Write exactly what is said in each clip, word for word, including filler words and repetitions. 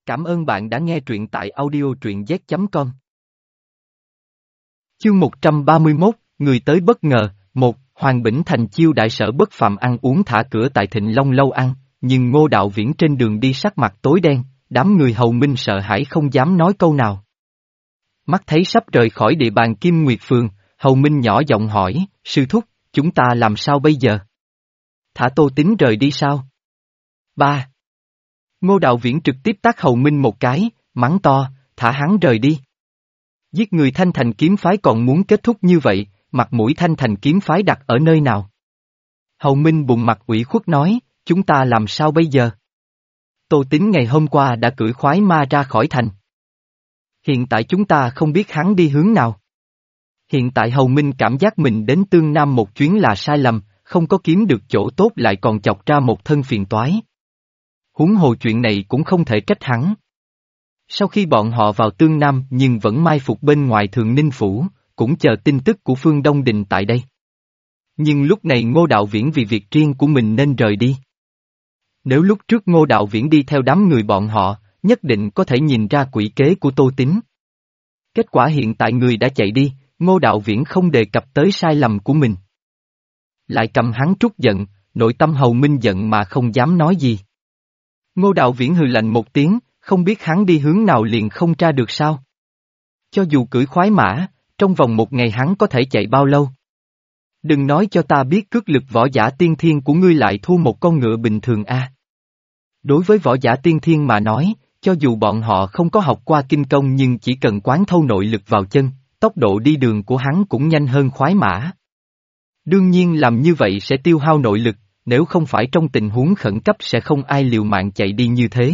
Cảm ơn bạn đã nghe truyện tại audio truyện z chấm com. Chương một trăm ba mươi mốt, người tới bất ngờ. Một, Hoàng Bỉnh Thành chiêu đại sở bất phàm ăn uống thả cửa tại Thịnh Long lâu ăn, nhưng Ngô Đạo Viễn trên đường đi sắc mặt tối đen, đám người hầu minh sợ hãi không dám nói câu nào. Mắt thấy sắp rời khỏi địa bàn Kim Nguyệt Phường, hầu minh nhỏ giọng hỏi, sư thúc, chúng ta làm sao bây giờ? Thả Tô Tín rời đi sao? Ba. Ngô Đạo Viễn trực tiếp tát hầu minh một cái, mắng to, thả hắn rời đi. Giết người Thanh Thành kiếm phái còn muốn kết thúc như vậy, mặt mũi Thanh Thành kiếm phái đặt ở nơi nào? Hầu minh bụng mặt ủy khuất nói, chúng ta làm sao bây giờ? Tô Tín ngày hôm qua đã cưỡi khoái ma ra khỏi thành. Hiện tại chúng ta không biết hắn đi hướng nào. Hiện tại hầu minh cảm giác mình đến Tương Nam một chuyến là sai lầm, không có kiếm được chỗ tốt lại còn chọc ra một thân phiền toái. Huống hồ chuyện này cũng không thể trách hắn. Sau khi bọn họ vào Tương Nam nhưng vẫn mai phục bên ngoài Thượng Ninh Phủ, cũng chờ tin tức của Phương Đông Đình tại đây. Nhưng lúc này Ngô Đạo Viễn vì việc riêng của mình nên rời đi. Nếu lúc trước Ngô Đạo Viễn đi theo đám người bọn họ, nhất định có thể nhìn ra quỷ kế của Tô Tín. Kết quả hiện tại người đã chạy đi, Ngô Đạo Viễn không đề cập tới sai lầm của mình. Lại cầm hắn trút giận, nội tâm hầu minh giận mà không dám nói gì. Ngô Đạo Viễn hừ lạnh một tiếng, không biết hắn đi hướng nào liền không tra được sao. Cho dù cưỡi khoái mã, trong vòng một ngày hắn có thể chạy bao lâu. Đừng nói cho ta biết cước lực võ giả tiên thiên của ngươi lại thua một con ngựa bình thường a. Đối với võ giả tiên thiên mà nói, cho dù bọn họ không có học qua kinh công nhưng chỉ cần quán thâu nội lực vào chân, tốc độ đi đường của hắn cũng nhanh hơn khoái mã. Đương nhiên làm như vậy sẽ tiêu hao nội lực, nếu không phải trong tình huống khẩn cấp sẽ không ai liều mạng chạy đi như thế.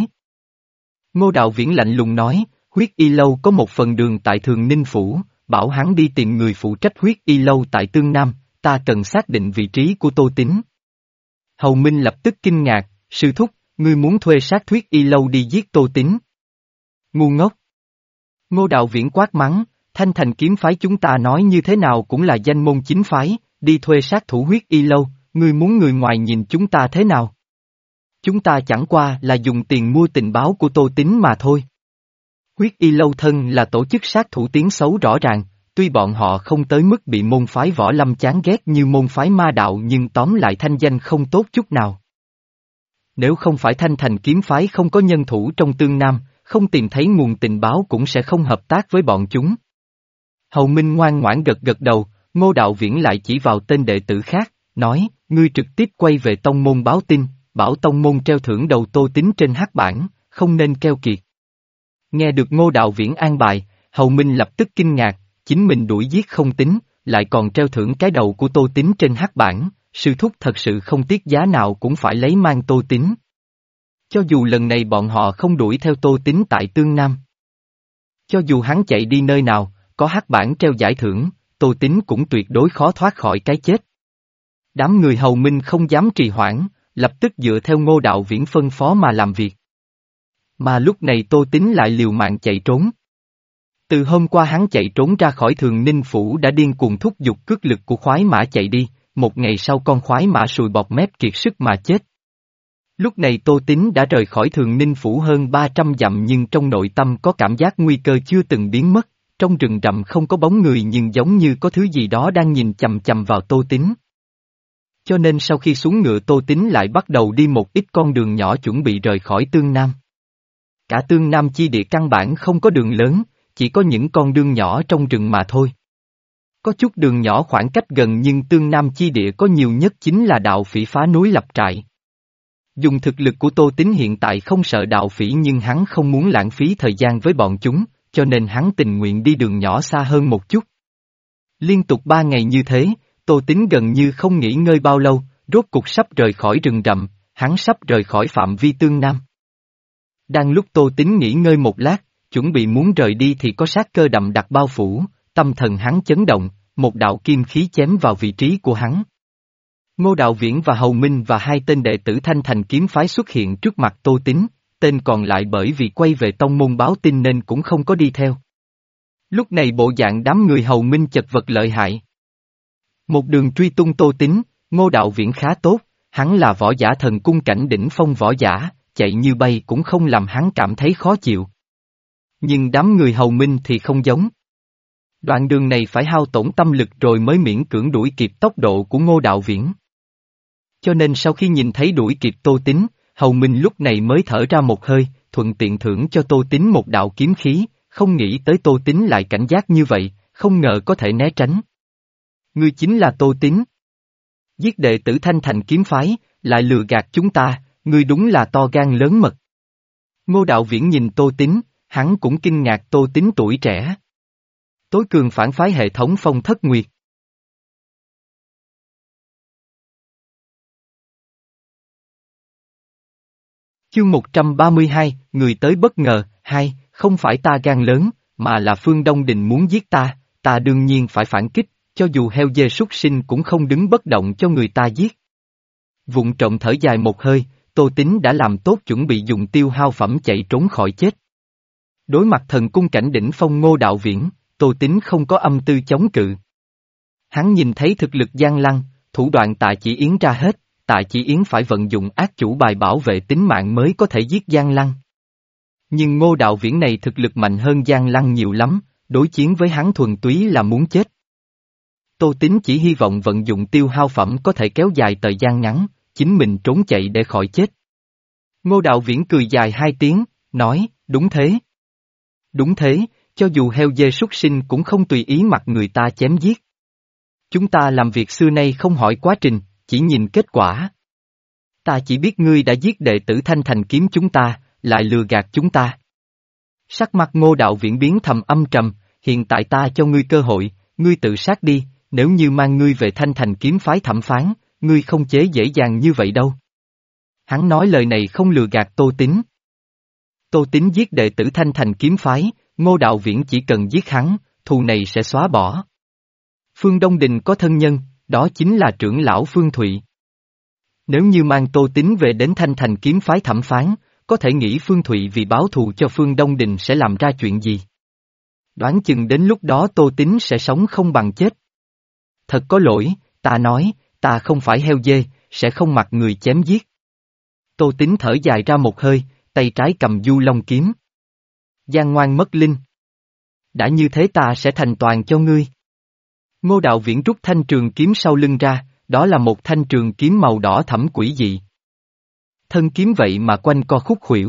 Ngô Đạo Viễn lạnh lùng nói, huyết y lâu có một phần đường tại Thường Ninh Phủ, bảo hắn đi tìm người phụ trách huyết y lâu tại Tương Nam, ta cần xác định vị trí của Tô Tín. Hầu Minh lập tức kinh ngạc, sư thúc, ngươi muốn thuê sát huyết y lâu đi giết Tô Tín. Ngu ngốc. Ngô Đạo Viễn quát mắng, Thanh Thành kiếm phái chúng ta nói như thế nào cũng là danh môn chính phái, đi thuê sát thủ huyết y lâu, ngươi muốn người ngoài nhìn chúng ta thế nào? Chúng ta chẳng qua là dùng tiền mua tình báo của Tô Tín mà thôi. Huyết y lâu thân là tổ chức sát thủ tiếng xấu rõ ràng, tuy bọn họ không tới mức bị môn phái võ lâm chán ghét như môn phái ma đạo nhưng tóm lại thanh danh không tốt chút nào. Nếu không phải Thanh Thành kiếm phái không có nhân thủ trong Tương Nam, không tìm thấy nguồn tình báo cũng sẽ không hợp tác với bọn chúng. Hầu Minh ngoan ngoãn gật gật đầu, Ngô Đạo Viễn lại chỉ vào tên đệ tử khác, nói, ngươi trực tiếp quay về tông môn báo tin, bảo tông môn treo thưởng đầu Tô Tín trên hắc bảng, không nên keo kiệt. Nghe được Ngô Đạo Viễn an bài, Hầu Minh lập tức kinh ngạc, chính mình đuổi giết không tính, lại còn treo thưởng cái đầu của Tô Tín trên hắc bảng, sư thúc thật sự không tiếc giá nào cũng phải lấy mang Tô Tín. Cho dù lần này bọn họ không đuổi theo Tô Tín tại Tương Nam. Cho dù hắn chạy đi nơi nào, có hắc bảng treo giải thưởng, Tô Tín cũng tuyệt đối khó thoát khỏi cái chết. Đám người hầu minh không dám trì hoãn, lập tức dựa theo Ngô Đạo Viễn phân phó mà làm việc. Mà lúc này Tô Tín lại liều mạng chạy trốn. Từ hôm qua hắn chạy trốn ra khỏi Thường Ninh Phủ đã điên cuồng thúc giục cước lực của khoái mã chạy đi, một ngày sau con khoái mã sùi bọt mép kiệt sức mà chết. Lúc này Tô Tín đã rời khỏi Thường Ninh Phủ hơn ba trăm dặm nhưng trong nội tâm có cảm giác nguy cơ chưa từng biến mất, trong rừng rậm không có bóng người nhưng giống như có thứ gì đó đang nhìn chằm chằm vào Tô Tín. Cho nên sau khi xuống ngựa Tô Tín lại bắt đầu đi một ít con đường nhỏ chuẩn bị rời khỏi Tương Nam. Cả Tương Nam chi địa căn bản không có đường lớn, chỉ có những con đường nhỏ trong rừng mà thôi. Có chút đường nhỏ khoảng cách gần nhưng Tương Nam chi địa có nhiều nhất chính là đạo phỉ phá núi lập trại. Dùng thực lực của Tô Tín hiện tại không sợ đạo phỉ nhưng hắn không muốn lãng phí thời gian với bọn chúng, cho nên hắn tình nguyện đi đường nhỏ xa hơn một chút. Liên tục ba ngày như thế, Tô Tín gần như không nghỉ ngơi bao lâu, rốt cục sắp rời khỏi rừng rậm, hắn sắp rời khỏi phạm vi Tương Nam. Đang lúc Tô Tín nghỉ ngơi một lát, chuẩn bị muốn rời đi thì có sát cơ đậm đặc bao phủ, tâm thần hắn chấn động, một đạo kim khí chém vào vị trí của hắn. Ngô Đạo Viễn và Hầu Minh và hai tên đệ tử Thanh Thành kiếm phái xuất hiện trước mặt Tô Tín, tên còn lại bởi vì quay về tông môn báo tin nên cũng không có đi theo. Lúc này bộ dạng đám người Hầu Minh chật vật lợi hại. Một đường truy tung Tô Tín, Ngô Đạo Viễn khá tốt, hắn là võ giả thần cung cảnh đỉnh phong võ giả, chạy như bay cũng không làm hắn cảm thấy khó chịu. Nhưng đám người hầu minh thì không giống. Đoạn đường này phải hao tổn tâm lực rồi mới miễn cưỡng đuổi kịp tốc độ của Ngô Đạo Viễn. Cho nên sau khi nhìn thấy đuổi kịp Tô Tín, hầu minh lúc này mới thở ra một hơi, thuận tiện thưởng cho Tô Tín một đạo kiếm khí, không nghĩ tới Tô Tín lại cảnh giác như vậy, không ngờ có thể né tránh. Ngươi chính là Tô Tín. Giết đệ tử Thanh Thành kiếm phái, lại lừa gạt chúng ta, ngươi đúng là to gan lớn mật. Ngô Đạo Viễn nhìn Tô Tín, hắn cũng kinh ngạc Tô Tín tuổi trẻ. Tối cường phản phái hệ thống Phong Thất Nguyệt. Chương một trăm ba mươi hai, người tới bất ngờ, hai, không phải ta gan lớn, mà là Phương Đông Đình muốn giết ta, ta đương nhiên phải phản kích, cho dù heo dê súc sinh cũng không đứng bất động cho người ta giết. Vụng trộm thở dài một hơi, Tô Tín đã làm tốt chuẩn bị dùng tiêu hao phẩm chạy trốn khỏi chết. Đối mặt thần cung cảnh đỉnh phong Ngô Đạo Viễn, Tô Tín không có âm tư chống cự. Hắn nhìn thấy thực lực Giang Lăng, thủ đoạn Tạ Chỉ Yến ra hết, Tạ Chỉ Yến phải vận dụng ác chủ bài bảo vệ tính mạng mới có thể giết Giang Lăng. Nhưng Ngô Đạo Viễn này thực lực mạnh hơn Giang Lăng nhiều lắm, đối chiến với hắn thuần túy là muốn chết. Tô Tín chỉ hy vọng vận dụng tiêu hao phẩm có thể kéo dài thời gian ngắn, chính mình trốn chạy để khỏi chết. Ngô Đạo Viễn cười dài hai tiếng, nói, đúng thế. Đúng thế, cho dù heo dê súc sinh cũng không tùy ý mặc người ta chém giết. Chúng ta làm việc xưa nay không hỏi quá trình, chỉ nhìn kết quả. Ta chỉ biết ngươi đã giết đệ tử Thanh Thành kiếm chúng ta, lại lừa gạt chúng ta. Sắc mặt Ngô Đạo Viễn biến thầm âm trầm, hiện tại ta cho ngươi cơ hội, ngươi tự sát đi, nếu như mang ngươi về Thanh Thành kiếm phái thẩm phán, ngươi không chế dễ dàng như vậy đâu. Hắn nói lời này không lừa gạt Tô Tín. Tô Tín giết đệ tử Thanh Thành kiếm phái, Ngô Đạo Viễn chỉ cần giết hắn, thù này sẽ xóa bỏ. Phương Đông Đình có thân nhân, đó chính là trưởng lão Phương Thụy. Nếu như mang Tô Tín về đến Thanh Thành kiếm phái thẩm phán, có thể nghĩ Phương Thụy vì báo thù cho Phương Đông Đình sẽ làm ra chuyện gì. Đoán chừng đến lúc đó Tô Tín sẽ sống không bằng chết. Thật có lỗi, ta nói, ta không phải heo dê, sẽ không mặc người chém giết. Tô Tín thở dài ra một hơi, tay trái cầm du long kiếm. Giang ngoan mất linh. Đã như thế ta sẽ thành toàn cho ngươi. Ngô Đạo Viễn rút thanh trường kiếm sau lưng ra, đó là một thanh trường kiếm màu đỏ thẫm quỷ dị. Thân kiếm vậy mà quanh co khúc khuỷu.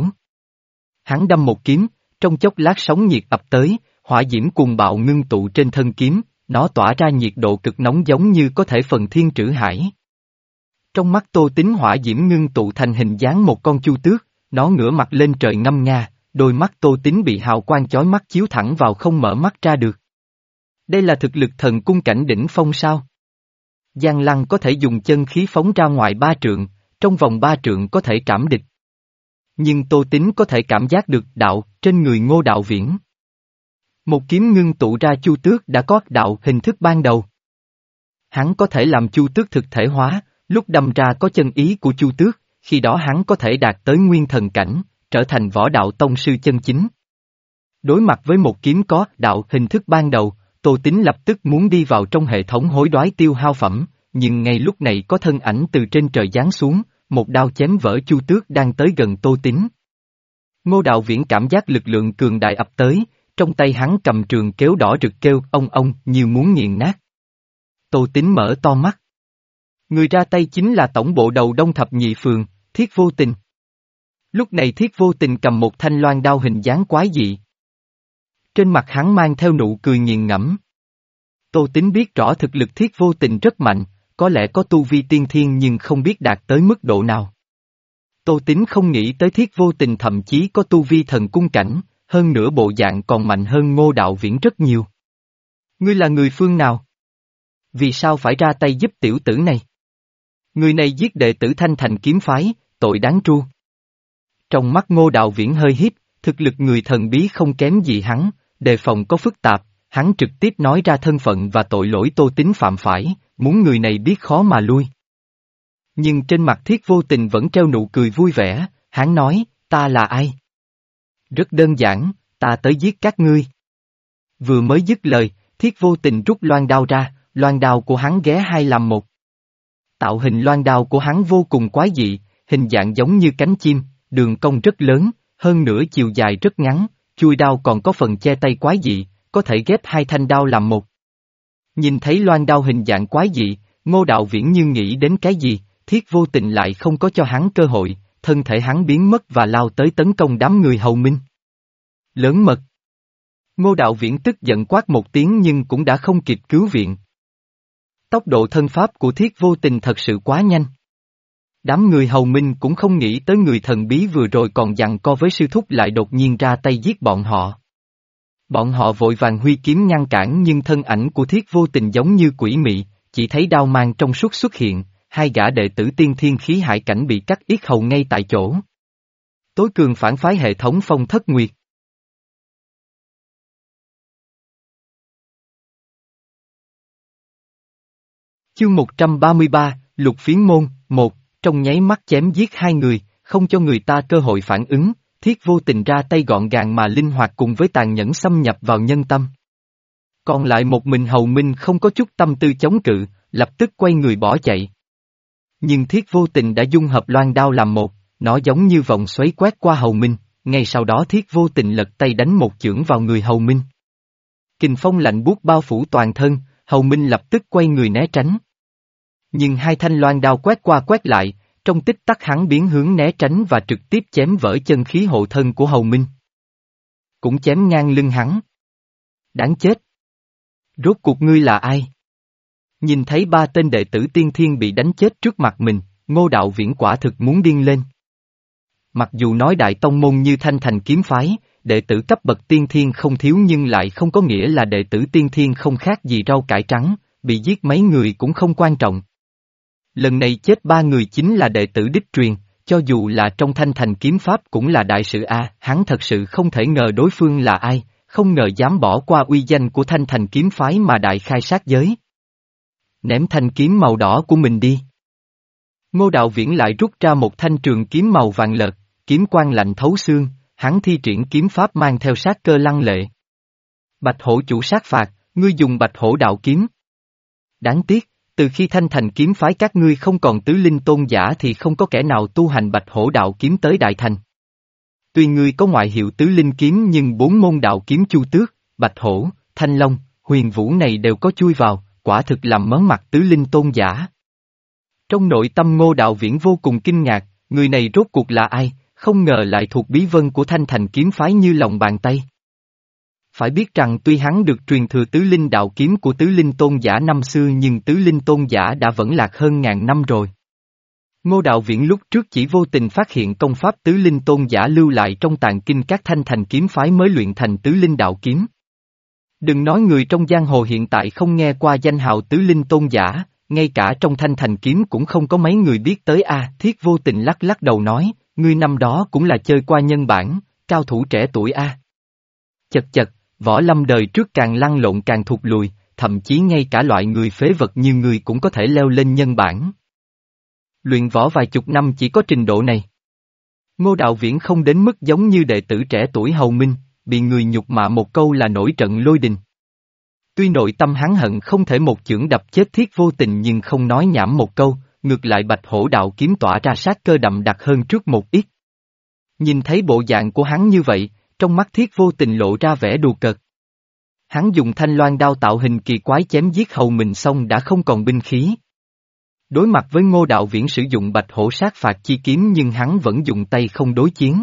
Hắn đâm một kiếm, trong chốc lát sóng nhiệt ập tới, hỏa diễm cuồng bạo ngưng tụ trên thân kiếm, nó tỏa ra nhiệt độ cực nóng giống như có thể phần thiên trữ hải. Trong mắt Tô Tín hỏa diễm ngưng tụ thành hình dáng một con chu tước, nó ngửa mặt lên trời ngâm nga, đôi mắt Tô Tín bị hào quang chói mắt chiếu thẳng vào không mở mắt ra được. Đây là thực lực thần cung cảnh đỉnh phong sao? Giang Lăng có thể dùng chân khí phóng ra ngoài ba trượng, trong vòng ba trượng có thể trảm địch. Nhưng Tô Tín có thể cảm giác được đạo trên người Ngô Đạo Viễn. Một kiếm ngưng tụ ra chu tước đã có đạo hình thức ban đầu. Hắn có thể làm chu tước thực thể hóa, lúc đâm ra có chân ý của chu tước, khi đó hắn có thể đạt tới nguyên thần cảnh, trở thành võ đạo tông sư chân chính. Đối mặt với một kiếm có đạo hình thức ban đầu, Tô Tín lập tức muốn đi vào trong hệ thống hối đoái tiêu hao phẩm, nhưng ngay lúc này có thân ảnh từ trên trời giáng xuống, một đao chém vỡ chu tước đang tới gần Tô Tín. Ngô Đạo Viễn cảm giác lực lượng cường đại ập tới, trong tay hắn cầm trường kéo đỏ rực kêu ông ông như muốn nghiền nát. Tô Tín mở to mắt. Người ra tay chính là tổng bộ đầu Đông Thập Nhị Phường, Thiết Vô Tình. Lúc này Thiết Vô Tình cầm một thanh loan đao hình dáng quái dị. Trên mặt hắn mang theo nụ cười nghiền ngẫm. Tô Tín biết rõ thực lực Thiết Vô Tình rất mạnh, có lẽ có tu vi tiên thiên nhưng không biết đạt tới mức độ nào. Tô Tín không nghĩ tới Thiết Vô Tình thậm chí có tu vi thần cung cảnh, hơn nữa bộ dạng còn mạnh hơn Ngô Đạo Viễn rất nhiều. Ngươi là người phương nào? Vì sao phải ra tay giúp tiểu tử này? Người này giết đệ tử Thanh Thành kiếm phái, tội đáng tru. Trong mắt Ngô Đạo Viễn hơi híp, thực lực người thần bí không kém gì hắn, đề phòng có phức tạp, hắn trực tiếp nói ra thân phận và tội lỗi Tô Tín phạm phải, muốn người này biết khó mà lui. Nhưng trên mặt Thiết Vô Tình vẫn treo nụ cười vui vẻ, hắn nói, ta là ai? Rất đơn giản, ta tới giết các ngươi. Vừa mới dứt lời, Thiết Vô Tình rút loan đao ra, loan đao của hắn ghé hai làm một. Tạo hình loan đao của hắn vô cùng quái dị, hình dạng giống như cánh chim, đường cong rất lớn, hơn nữa chiều dài rất ngắn, chuôi đao còn có phần che tay quái dị, có thể ghép hai thanh đao làm một. Nhìn thấy loan đao hình dạng quái dị, Ngô Đạo Viễn như nghĩ đến cái gì, Thiết Vô Tình lại không có cho hắn cơ hội, thân thể hắn biến mất và lao tới tấn công đám người hầu minh. Lớn mật. Ngô Đạo Viễn tức giận quát một tiếng nhưng cũng đã không kịp cứu viện. Tốc độ thân pháp của Thiết Vô Tình thật sự quá nhanh. Đám người hầu minh cũng không nghĩ tới người thần bí vừa rồi còn giằng co với sư thúc lại đột nhiên ra tay giết bọn họ. Bọn họ vội vàng huy kiếm ngăn cản nhưng thân ảnh của Thiết Vô Tình giống như quỷ mị, chỉ thấy đao mang trong suốt xuất hiện, hai gã đệ tử tiên thiên khí hải cảnh bị cắt yết hầu ngay tại chỗ. Tối cường phản phái hệ thống Phong Thất Nguyệt. Chương một trăm ba mươi ba, Lục Phiến Môn, một, trong nháy mắt chém giết hai người, không cho người ta cơ hội phản ứng, Thiết Vô Tình ra tay gọn gàng mà linh hoạt cùng với tàn nhẫn xâm nhập vào nhân tâm. Còn lại một mình hầu minh không có chút tâm tư chống cự, lập tức quay người bỏ chạy. Nhưng Thiết Vô Tình đã dung hợp loan đao làm một, nó giống như vòng xoáy quét qua hầu minh, ngay sau đó Thiết Vô Tình lật tay đánh một chưởng vào người hầu minh. Kình phong lạnh buốt bao phủ toàn thân, hầu minh lập tức quay người né tránh. Nhưng hai thanh loan đao quét qua quét lại, trong tích tắc hắn biến hướng né tránh và trực tiếp chém vỡ chân khí hộ thân của hầu minh. Cũng chém ngang lưng hắn. Đáng chết! Rốt cuộc ngươi là ai? Nhìn thấy ba tên đệ tử tiên thiên bị đánh chết trước mặt mình, Ngô Đạo Viễn quả thực muốn điên lên. Mặc dù nói đại tông môn như Thanh Thành kiếm phái, đệ tử cấp bậc tiên thiên không thiếu nhưng lại không có nghĩa là đệ tử tiên thiên không khác gì rau cải trắng, bị giết mấy người cũng không quan trọng. Lần này chết ba người chính là đệ tử đích truyền, cho dù là trong Thanh Thành kiếm pháp cũng là đại sự a, hắn thật sự không thể ngờ đối phương là ai, không ngờ dám bỏ qua uy danh của Thanh Thành kiếm phái mà đại khai sát giới. Ném thanh kiếm màu đỏ của mình đi. Ngô Đạo Viễn lại rút ra một thanh trường kiếm màu vàng lợt, kiếm quang lạnh thấu xương, hắn thi triển kiếm pháp mang theo sát cơ lăng lệ. Bạch hổ chủ sát phạt, ngươi dùng bạch hổ đạo kiếm. Đáng tiếc, từ khi Thanh Thành kiếm phái các ngươi không còn tứ linh tôn giả thì không có kẻ nào tu hành bạch hổ đạo kiếm tới đại thành. Tuy ngươi có ngoại hiệu tứ linh kiếm nhưng bốn môn đạo kiếm chu tước, bạch hổ, thanh long, huyền vũ này đều có chui vào, quả thực làm mớ mặt tứ linh tôn giả. Trong nội tâm Ngô Đạo Viễn vô cùng kinh ngạc, người này rốt cuộc là ai, không ngờ lại thuộc bí vân của Thanh Thành kiếm phái như lòng bàn tay. Phải biết rằng tuy hắn được truyền thừa tứ linh đạo kiếm của tứ linh tôn giả năm xưa nhưng tứ linh tôn giả đã vẫn lạc hơn ngàn năm rồi. Ngô Đạo Viễn lúc trước chỉ vô tình phát hiện công pháp tứ linh tôn giả lưu lại trong tàng kinh các Thanh Thành kiếm phái mới luyện thành tứ linh đạo kiếm. Đừng nói người trong giang hồ hiện tại không nghe qua danh hào tứ linh tôn giả, ngay cả trong Thanh Thành kiếm cũng không có mấy người biết tới a. Thiết Vô Tình lắc lắc đầu nói, ngươi năm đó cũng là chơi qua nhân bản, cao thủ trẻ tuổi a. À. Chật chật, võ lâm đời trước càng lăn lộn càng thụt lùi, thậm chí ngay cả loại người phế vật như ngươi cũng có thể leo lên nhân bản. Luyện võ vài chục năm chỉ có trình độ này. Ngô Đạo Viễn không đến mức giống như đệ tử trẻ tuổi hầu minh, bị người nhục mạ một câu là nổi trận lôi đình. Tuy nội tâm hắn hận không thể một chưởng đập chết Thiết Vô Tình nhưng không nói nhảm một câu, ngược lại bạch hổ đạo kiếm tỏa ra sát cơ đậm đặc hơn trước một ít. Nhìn thấy bộ dạng của hắn như vậy, trong mắt Thiết Vô Tình lộ ra vẻ đùa cợt. Hắn dùng thanh loan đao tạo hình kỳ quái chém giết hầu mình xong đã không còn binh khí. Đối mặt với Ngô Đạo Viễn sử dụng bạch hổ sát phạt chi kiếm nhưng hắn vẫn dùng tay không đối chiến.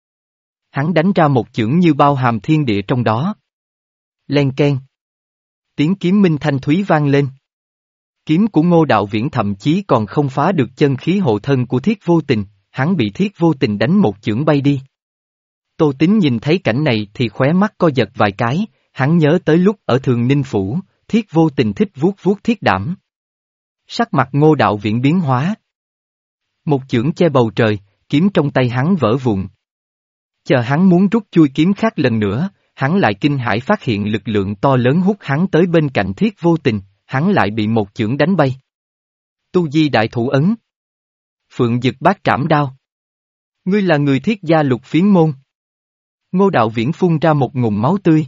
Hắn đánh ra một chưởng như bao hàm thiên địa trong đó. Len keng. Tiếng kiếm minh thanh thúy vang lên. Kiếm của Ngô Đạo Viễn thậm chí còn không phá được chân khí hộ thân của Thiết Vô Tình, hắn bị Thiết Vô Tình đánh một chưởng bay đi. Tô Tín nhìn thấy cảnh này thì khóe mắt co giật vài cái, hắn nhớ tới lúc ở Thường Ninh Phủ, Thiết Vô Tình thích vuốt vuốt thiết đảm. Sắc mặt Ngô Đạo Viễn biến hóa. Một chưởng che bầu trời, kiếm trong tay hắn vỡ vụn. Chờ hắn muốn rút chui kiếm khác lần nữa, hắn lại kinh hãi phát hiện lực lượng to lớn hút hắn tới bên cạnh Thiết Vô Tình, hắn lại bị một chưởng đánh bay. Tu Di Đại Thủ Ấn. Phượng Dực Bát Trảm Đao. Ngươi là người Thiết gia Lục Phiến Môn. Ngô Đạo Viễn phun ra một ngụm máu tươi.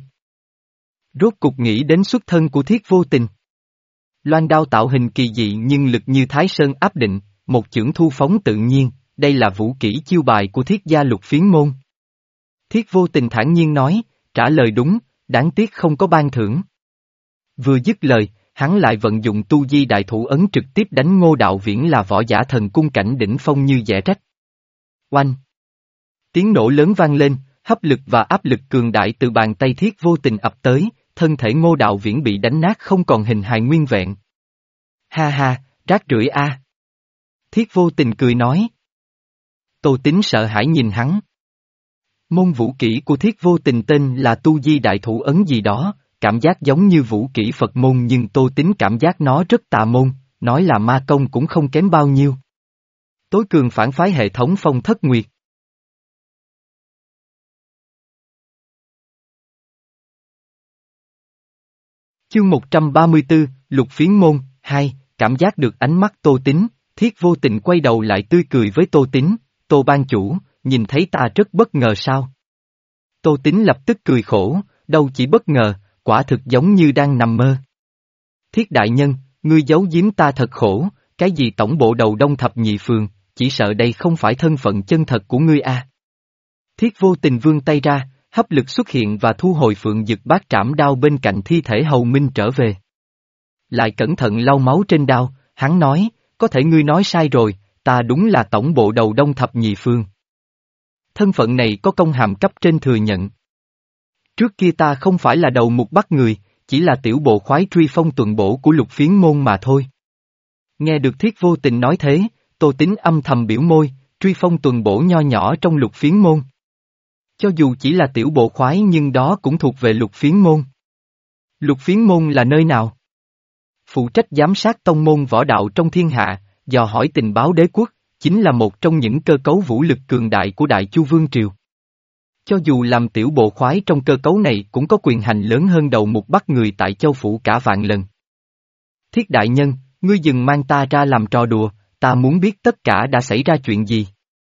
Rốt cục nghĩ đến xuất thân của Thiết Vô Tình. Loan đao tạo hình kỳ dị nhưng lực như Thái Sơn áp định, một chưởng thu phóng tự nhiên, đây là vũ kỹ chiêu bài của thiết gia Lục Phiến môn. Thiết Vô Tình thản nhiên nói, trả lời đúng, đáng tiếc không có ban thưởng. Vừa dứt lời, hắn lại vận dụng tu di đại thủ ấn trực tiếp đánh Ngô Đạo Viễn là võ giả thần cung cảnh đỉnh phong như dẻ rách. Oanh! Tiếng nổ lớn vang lên, hấp lực và áp lực cường đại từ bàn tay Thiết Vô Tình ập tới, thân thể Ngô Đạo Viễn bị đánh nát không còn hình hài nguyên vẹn. Ha ha, rác rưởi a! Thiết Vô Tình cười nói. Tô Tín sợ hãi nhìn hắn. Môn vũ kỹ của Thiết Vô Tình tên là tu di đại thủ ấn gì đó, cảm giác giống như vũ kỹ Phật môn nhưng Tô Tín cảm giác nó rất tà môn, nói là ma công cũng không kém bao nhiêu. Tối cường phản phái hệ thống Phong Thất Nguyệt. Chương một trăm ba mươi tư, Lục Phiến môn, hai, cảm giác được ánh mắt Tô Tín, Thiết Vô Tình quay đầu lại tươi cười với Tô Tín, Tô ban chủ, nhìn thấy ta rất bất ngờ sao? Tô Tín lập tức cười khổ, đâu chỉ bất ngờ, quả thực giống như đang nằm mơ. Thiết đại nhân, ngươi giấu giếm ta thật khổ, cái gì tổng bộ đầu Đông Thập Nhị Phường, chỉ sợ đây không phải thân phận chân thật của ngươi a. Thiết Vô Tình vươn tay ra, hấp lực xuất hiện và thu hồi Phượng Dực Bát Trảm đao bên cạnh thi thể Hầu Minh trở về. Lại cẩn thận lau máu trên đao, hắn nói, có thể ngươi nói sai rồi, ta đúng là tổng bộ đầu Đông Thập Nhị Phường. Thân phận này có công hàm cấp trên thừa nhận. Trước kia ta không phải là đầu mục bắt người, chỉ là tiểu bộ khoái truy phong tuần bổ của Lục Phiến môn mà thôi. Nghe được Thiết Vô Tình nói thế, Tô Tín âm thầm biểu môi, truy phong tuần bổ nho nhỏ trong Lục Phiến môn. Cho dù chỉ là tiểu bộ khoái nhưng đó cũng thuộc về Lục Phiến môn. Lục Phiến môn là nơi nào? Phụ trách giám sát tông môn võ đạo trong thiên hạ, dò hỏi tình báo đế quốc, chính là một trong những cơ cấu vũ lực cường đại của Đại Chu Vương Triều. Cho dù làm tiểu bộ khoái trong cơ cấu này cũng có quyền hành lớn hơn đầu mục bắt người tại châu phủ cả vạn lần. Thiết đại nhân, ngươi dừng mang ta ra làm trò đùa, ta muốn biết tất cả đã xảy ra chuyện gì.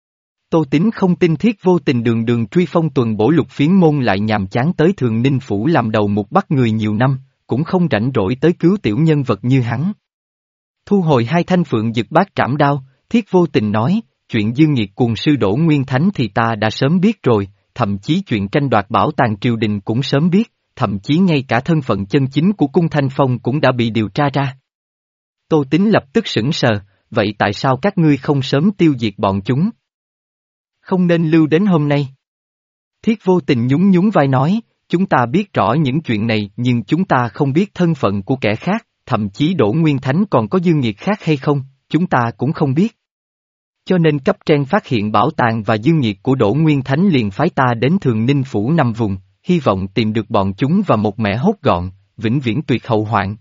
Tô Tín không tin Thiết Vô Tình đường đường truy phong tuần bổ Lục Phiến môn lại nhàm chán tới Thường Ninh Phủ làm đầu mục bắt người nhiều năm, cũng không rảnh rỗi tới cứu tiểu nhân vật như hắn. Thu hồi hai thanh Phượng Dực Bát Trảm đao, Thiết Vô Tình nói, chuyện Dương Nghiệt cùng sư Đỗ Nguyên Thánh thì ta đã sớm biết rồi, thậm chí chuyện tranh đoạt bảo tàng triều đình cũng sớm biết, thậm chí ngay cả thân phận chân chính của cung Thanh Phong cũng đã bị điều tra ra. Tô Tín lập tức sững sờ, vậy tại sao các ngươi không sớm tiêu diệt bọn chúng? Không nên lưu đến hôm nay. Thiết Vô Tình nhún nhún vai nói, chúng ta biết rõ những chuyện này nhưng chúng ta không biết thân phận của kẻ khác, thậm chí Đỗ Nguyên Thánh còn có dương nghiệt khác hay không, chúng ta cũng không biết. Cho nên cấp trên phát hiện bảo tàng và dương nghiệt của Đỗ Nguyên Thánh liền phái ta đến Thường Ninh Phủ năm vùng, hy vọng tìm được bọn chúng và một mẻ hốt gọn, vĩnh viễn tuyệt hậu hoạn.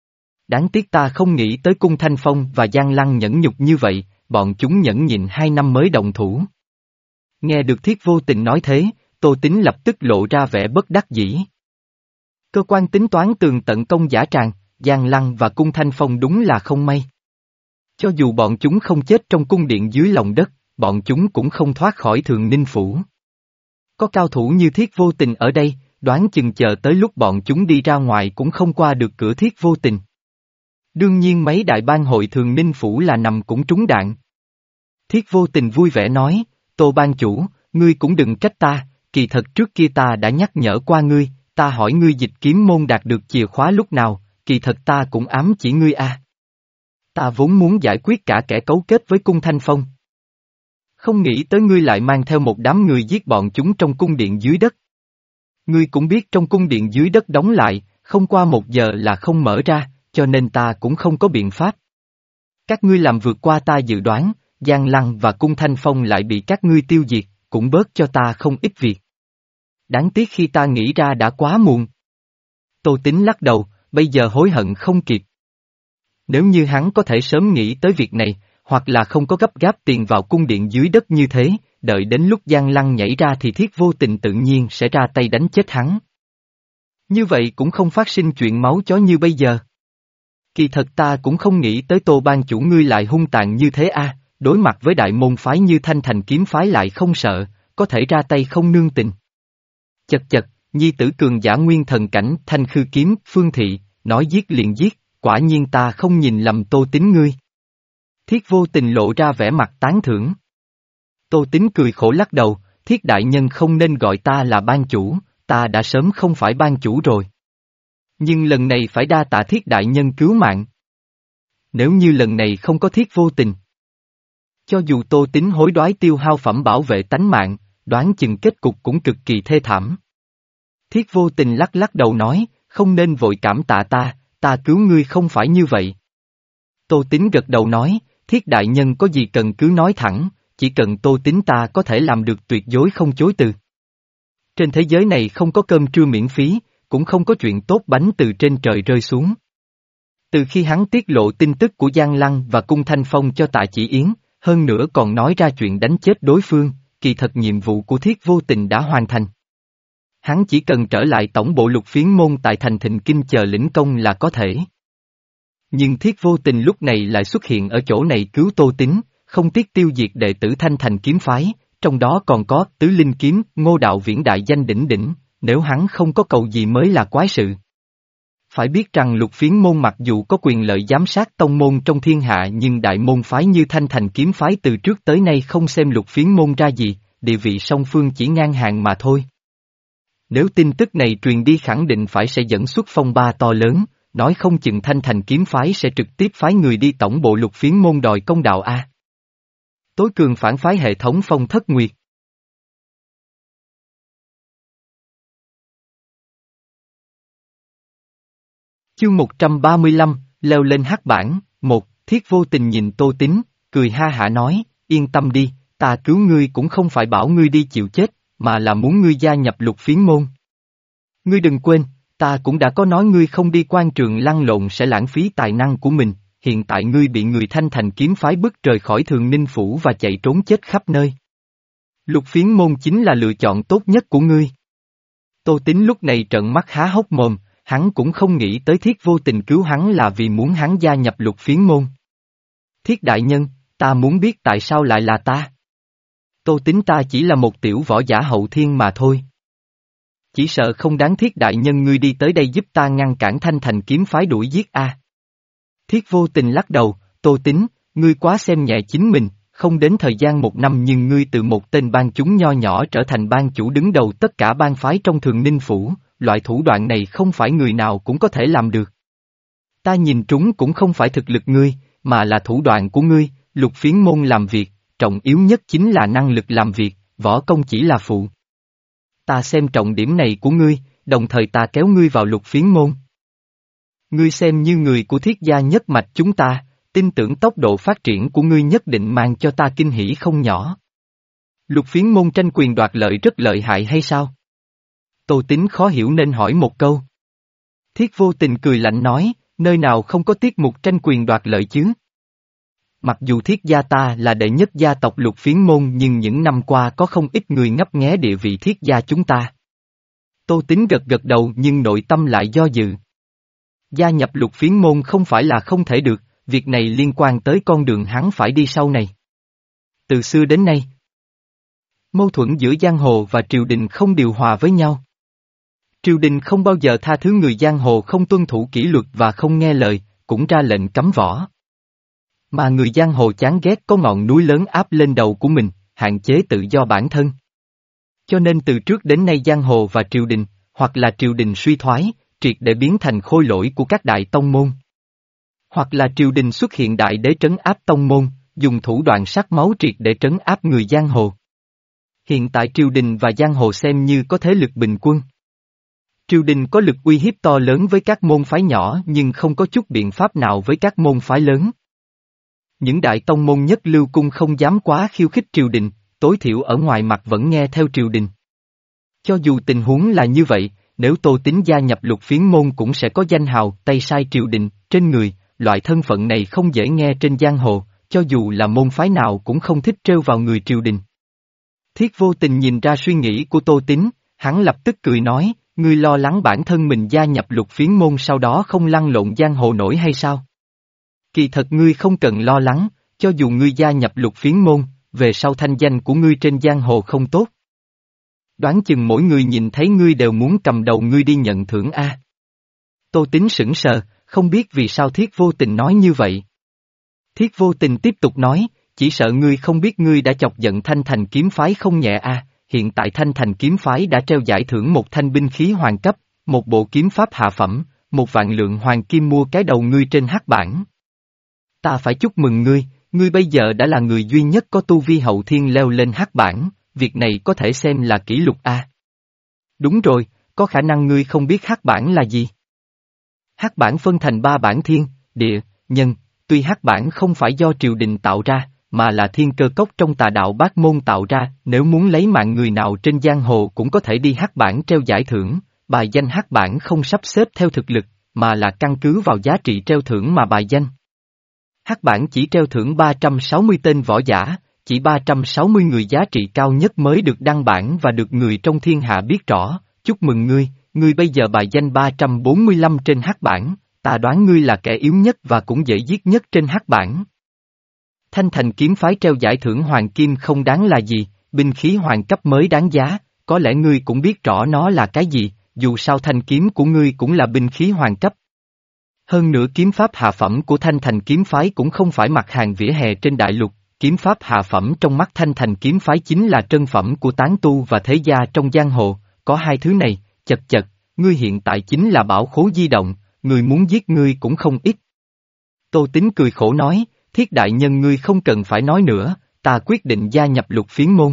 Đáng tiếc ta không nghĩ tới cung Thanh Phong và Giang Lăng nhẫn nhục như vậy, bọn chúng nhẫn nhịn hai năm mới động thủ. Nghe được Thiết Vô Tình nói thế, Tô Tín lập tức lộ ra vẻ bất đắc dĩ. Cơ quan tính toán tường tận công giả tràng, Giang Lăng và cung Thanh Phong đúng là không may. Cho dù bọn chúng không chết trong cung điện dưới lòng đất, bọn chúng cũng không thoát khỏi Thường Ninh Phủ. Có cao thủ như Thiết Vô Tình ở đây, đoán chừng chờ tới lúc bọn chúng đi ra ngoài cũng không qua được cửa Thiết Vô Tình. Đương nhiên mấy đại bang hội Thường Ninh Phủ là nằm cũng trúng đạn. Thiết Vô Tình vui vẻ nói, Tô ban chủ, ngươi cũng đừng trách ta, kỳ thật trước kia ta đã nhắc nhở qua ngươi, ta hỏi ngươi dịch kiếm môn đạt được chìa khóa lúc nào, kỳ thật ta cũng ám chỉ ngươi a. À. Ta vốn muốn giải quyết cả kẻ cấu kết với cung Thanh Phong. Không nghĩ tới ngươi lại mang theo một đám người giết bọn chúng trong cung điện dưới đất. Ngươi cũng biết trong cung điện dưới đất đóng lại, không qua một giờ là không mở ra, cho nên ta cũng không có biện pháp. Các ngươi làm vượt qua ta dự đoán, Giang Lăng và cung Thanh Phong lại bị các ngươi tiêu diệt, cũng bớt cho ta không ít việc. Đáng tiếc khi ta nghĩ ra đã quá muộn. Tô Tín lắc đầu, bây giờ hối hận không kịp. Nếu như hắn có thể sớm nghĩ tới việc này, hoặc là không có gấp gáp tiền vào cung điện dưới đất như thế, đợi đến lúc Giang Lăng nhảy ra thì Thiết Vô Tình tự nhiên sẽ ra tay đánh chết hắn. Như vậy cũng không phát sinh chuyện máu chó như bây giờ. Kỳ thật ta cũng không nghĩ tới Tô ban chủ ngươi lại hung tàn như thế a, đối mặt với đại môn phái như Thanh Thành kiếm phái lại không sợ, có thể ra tay không nương tình. Chật chật, nhi tử cường giả nguyên thần cảnh Thanh Khư kiếm, Phương Thị, nói giết liền giết, quả nhiên ta không nhìn lầm Tô Tín ngươi. Thiết Vô Tình lộ ra vẻ mặt tán thưởng. Tô Tín cười khổ lắc đầu, Thiết đại nhân không nên gọi ta là ban chủ, ta đã sớm không phải ban chủ rồi. Nhưng lần này phải đa tạ Thiết đại nhân cứu mạng. Nếu như lần này không có Thiết vô tình, cho dù Tô Tín hối đoái tiêu hao phẩm bảo vệ tánh mạng, đoán chừng kết cục cũng cực kỳ thê thảm. Thiết vô tình lắc lắc đầu nói, không nên vội cảm tạ ta, ta cứu ngươi không phải như vậy. Tô Tín gật đầu nói, Thiết đại nhân có gì cần cứ nói thẳng, chỉ cần Tô Tín ta có thể làm được tuyệt đối không chối từ. Trên thế giới này không có cơm trưa miễn phí, cũng không có chuyện tốt bánh từ trên trời rơi xuống. Từ khi hắn tiết lộ tin tức của Giang Lăng và Cung Thanh Phong cho Tạ Chỉ Yến, hơn nữa còn nói ra chuyện đánh chết đối phương, kỳ thật nhiệm vụ của Thiết vô tình đã hoàn thành. Hắn chỉ cần trở lại tổng bộ Lục Phiến môn tại thành Thịnh Kinh chờ lĩnh công là có thể. Nhưng Thiết vô tình lúc này lại xuất hiện ở chỗ này cứu Tô Tín, không tiếc tiêu diệt đệ tử Thanh Thành kiếm phái, trong đó còn có Tứ Linh Kiếm, Ngô Đạo Viễn đại danh đỉnh đỉnh, nếu hắn không có cầu gì mới là quái sự. Phải biết rằng Lục Phiến môn mặc dù có quyền lợi giám sát tông môn trong thiên hạ nhưng đại môn phái như Thanh Thành kiếm phái từ trước tới nay không xem Lục Phiến môn ra gì, địa vị song phương chỉ ngang hàng mà thôi. Nếu tin tức này truyền đi khẳng định phải sẽ dẫn xuất phong ba to lớn, nói không chừng Thanh Thành kiếm phái sẽ trực tiếp phái người đi tổng bộ Lục Phiến môn đòi công đạo a. Tối cường phản phái hệ thống Phong Thất Nguyệt. Chương một trăm ba mươi lăm, leo lên hắc bảng, một, Thiết vô tình nhìn Tô Tín, cười ha hả nói, yên tâm đi, ta cứu ngươi cũng không phải bảo ngươi đi chịu chết, mà là muốn ngươi gia nhập Lục Phiến môn. Ngươi đừng quên, ta cũng đã có nói ngươi không đi quan trường lăn lộn sẽ lãng phí tài năng của mình, hiện tại ngươi bị người Thanh Thành kiếm phái bức rời khỏi Thường Ninh Phủ và chạy trốn chết khắp nơi. Lục Phiến môn chính là lựa chọn tốt nhất của ngươi. Tô Tín lúc này trợn mắt há hốc mồm, hắn cũng không nghĩ tới Thiết vô tình cứu hắn là vì muốn hắn gia nhập Lục Phiến môn. Thiết đại nhân, ta muốn biết tại sao lại là ta. Tô Tín ta chỉ là một tiểu võ giả hậu thiên mà thôi. Chỉ sợ không đáng Thiết đại nhân ngươi đi tới đây giúp ta ngăn cản Thanh Thành kiếm phái đuổi giết a. Thiết vô tình lắc đầu, Tô Tín, ngươi quá xem nhẹ chính mình, không đến thời gian một năm nhưng ngươi từ một tên ban chúng nho nhỏ trở thành ban chủ đứng đầu tất cả bang phái trong Thường Ninh Phủ, loại thủ đoạn này không phải người nào cũng có thể làm được. Ta nhìn trúng cũng không phải thực lực ngươi, mà là thủ đoạn của ngươi, Lục Phiến môn làm việc, trọng yếu nhất chính là năng lực làm việc, võ công chỉ là phụ. Ta xem trọng điểm này của ngươi, đồng thời ta kéo ngươi vào Lục Phiến môn. Ngươi xem như người của Thiết gia nhất mạch chúng ta, tin tưởng tốc độ phát triển của ngươi nhất định mang cho ta kinh hỉ không nhỏ. Lục Phiến môn tranh quyền đoạt lợi rất lợi hại hay sao? Tô Tín khó hiểu nên hỏi một câu. Thiết vô tình cười lạnh nói, nơi nào không có tiết mục tranh quyền đoạt lợi chứ? Mặc dù Thiết gia ta là đệ nhất gia tộc Lục Phiến môn nhưng những năm qua có không ít người ngấp nghé địa vị Thiết gia chúng ta. Tô Tín gật gật đầu nhưng nội tâm lại do dự. Gia nhập Lục Phiến môn không phải là không thể được, việc này liên quan tới con đường hắn phải đi sau này. Từ xưa đến nay, mâu thuẫn giữa giang hồ và triều đình không điều hòa với nhau. Triều đình không bao giờ tha thứ người giang hồ không tuân thủ kỷ luật và không nghe lời, cũng ra lệnh cấm võ. Mà người giang hồ chán ghét có ngọn núi lớn áp lên đầu của mình, hạn chế tự do bản thân. Cho nên từ trước đến nay giang hồ và triều đình, hoặc là triều đình suy thoái, triệt để biến thành khôi lỗi của các đại tông môn. Hoặc là triều đình xuất hiện đại đế trấn áp tông môn, dùng thủ đoạn sắc máu triệt để trấn áp người giang hồ. Hiện tại triều đình và giang hồ xem như có thế lực bình quân. Triều đình có lực uy hiếp to lớn với các môn phái nhỏ nhưng không có chút biện pháp nào với các môn phái lớn. Những đại tông môn nhất lưu cung không dám quá khiêu khích triều đình, tối thiểu ở ngoài mặt vẫn nghe theo triều đình. Cho dù tình huống là như vậy, nếu Tô Tín gia nhập Lục Phiến môn cũng sẽ có danh hào tay sai triều đình, trên người, loại thân phận này không dễ nghe trên giang hồ, cho dù là môn phái nào cũng không thích trêu vào người triều đình. Thiết vô tình nhìn ra suy nghĩ của Tô Tín, hắn lập tức cười nói, ngươi lo lắng bản thân mình gia nhập Lục Phiến môn sau đó không lăn lộn giang hồ nổi hay sao? Kỳ thật ngươi không cần lo lắng, cho dù ngươi gia nhập Lục Phiến môn, về sau thanh danh của ngươi trên giang hồ không tốt. Đoán chừng mỗi người nhìn thấy ngươi đều muốn cầm đầu ngươi đi nhận thưởng a. Tô Tín sững sờ, không biết vì sao Thiết vô tình nói như vậy. Thiết vô tình tiếp tục nói, Chỉ sợ ngươi không biết ngươi đã chọc giận Thanh Thành kiếm phái không nhẹ a. Hiện tại Thanh Thành kiếm phái đã treo giải thưởng một thanh binh khí hoàng cấp, một bộ kiếm pháp hạ phẩm, một vạn lượng hoàng kim mua cái đầu ngươi trên hắc bảng. Ta phải chúc mừng ngươi, ngươi bây giờ đã là người duy nhất có tu vi hậu thiên leo lên hắc bảng, việc này có thể xem là kỷ lục a. Đúng rồi, có khả năng ngươi không biết hắc bảng là gì. Hắc bảng phân thành ba bảng thiên, địa, nhân, tuy hắc bảng không phải do triều đình tạo ra, mà là thiên cơ cốc trong tà đạo bát môn tạo ra, nếu muốn lấy mạng người nào trên giang hồ cũng có thể đi hắc bảng treo giải thưởng, bài danh hắc bảng không sắp xếp theo thực lực, mà là căn cứ vào giá trị treo thưởng mà bài danh. Hắc bảng chỉ treo thưởng ba trăm sáu mươi tên võ giả, chỉ ba trăm sáu mươi người giá trị cao nhất mới được đăng bảng và được người trong thiên hạ biết rõ, chúc mừng ngươi, ngươi bây giờ bài danh ba trăm bốn mươi lăm trên hắc bảng, ta đoán ngươi là kẻ yếu nhất và cũng dễ giết nhất trên hắc bảng. Thanh Thành kiếm phái treo giải thưởng hoàng kim không đáng là gì, binh khí hoàng cấp mới đáng giá, có lẽ ngươi cũng biết rõ nó là cái gì, dù sao thanh kiếm của ngươi cũng là binh khí hoàng cấp. Hơn nữa kiếm pháp hạ phẩm của Thanh Thành kiếm phái cũng không phải mặt hàng vỉa hè trên đại lục, kiếm pháp hạ phẩm trong mắt Thanh Thành kiếm phái chính là trân phẩm của tán tu và thế gia trong giang hồ, có hai thứ này, chật chật, ngươi hiện tại chính là bảo khố di động, người muốn giết ngươi cũng không ít. Tô Tín cười khổ nói, Thiết đại nhân ngươi không cần phải nói nữa, ta quyết định gia nhập Lục Phiến môn.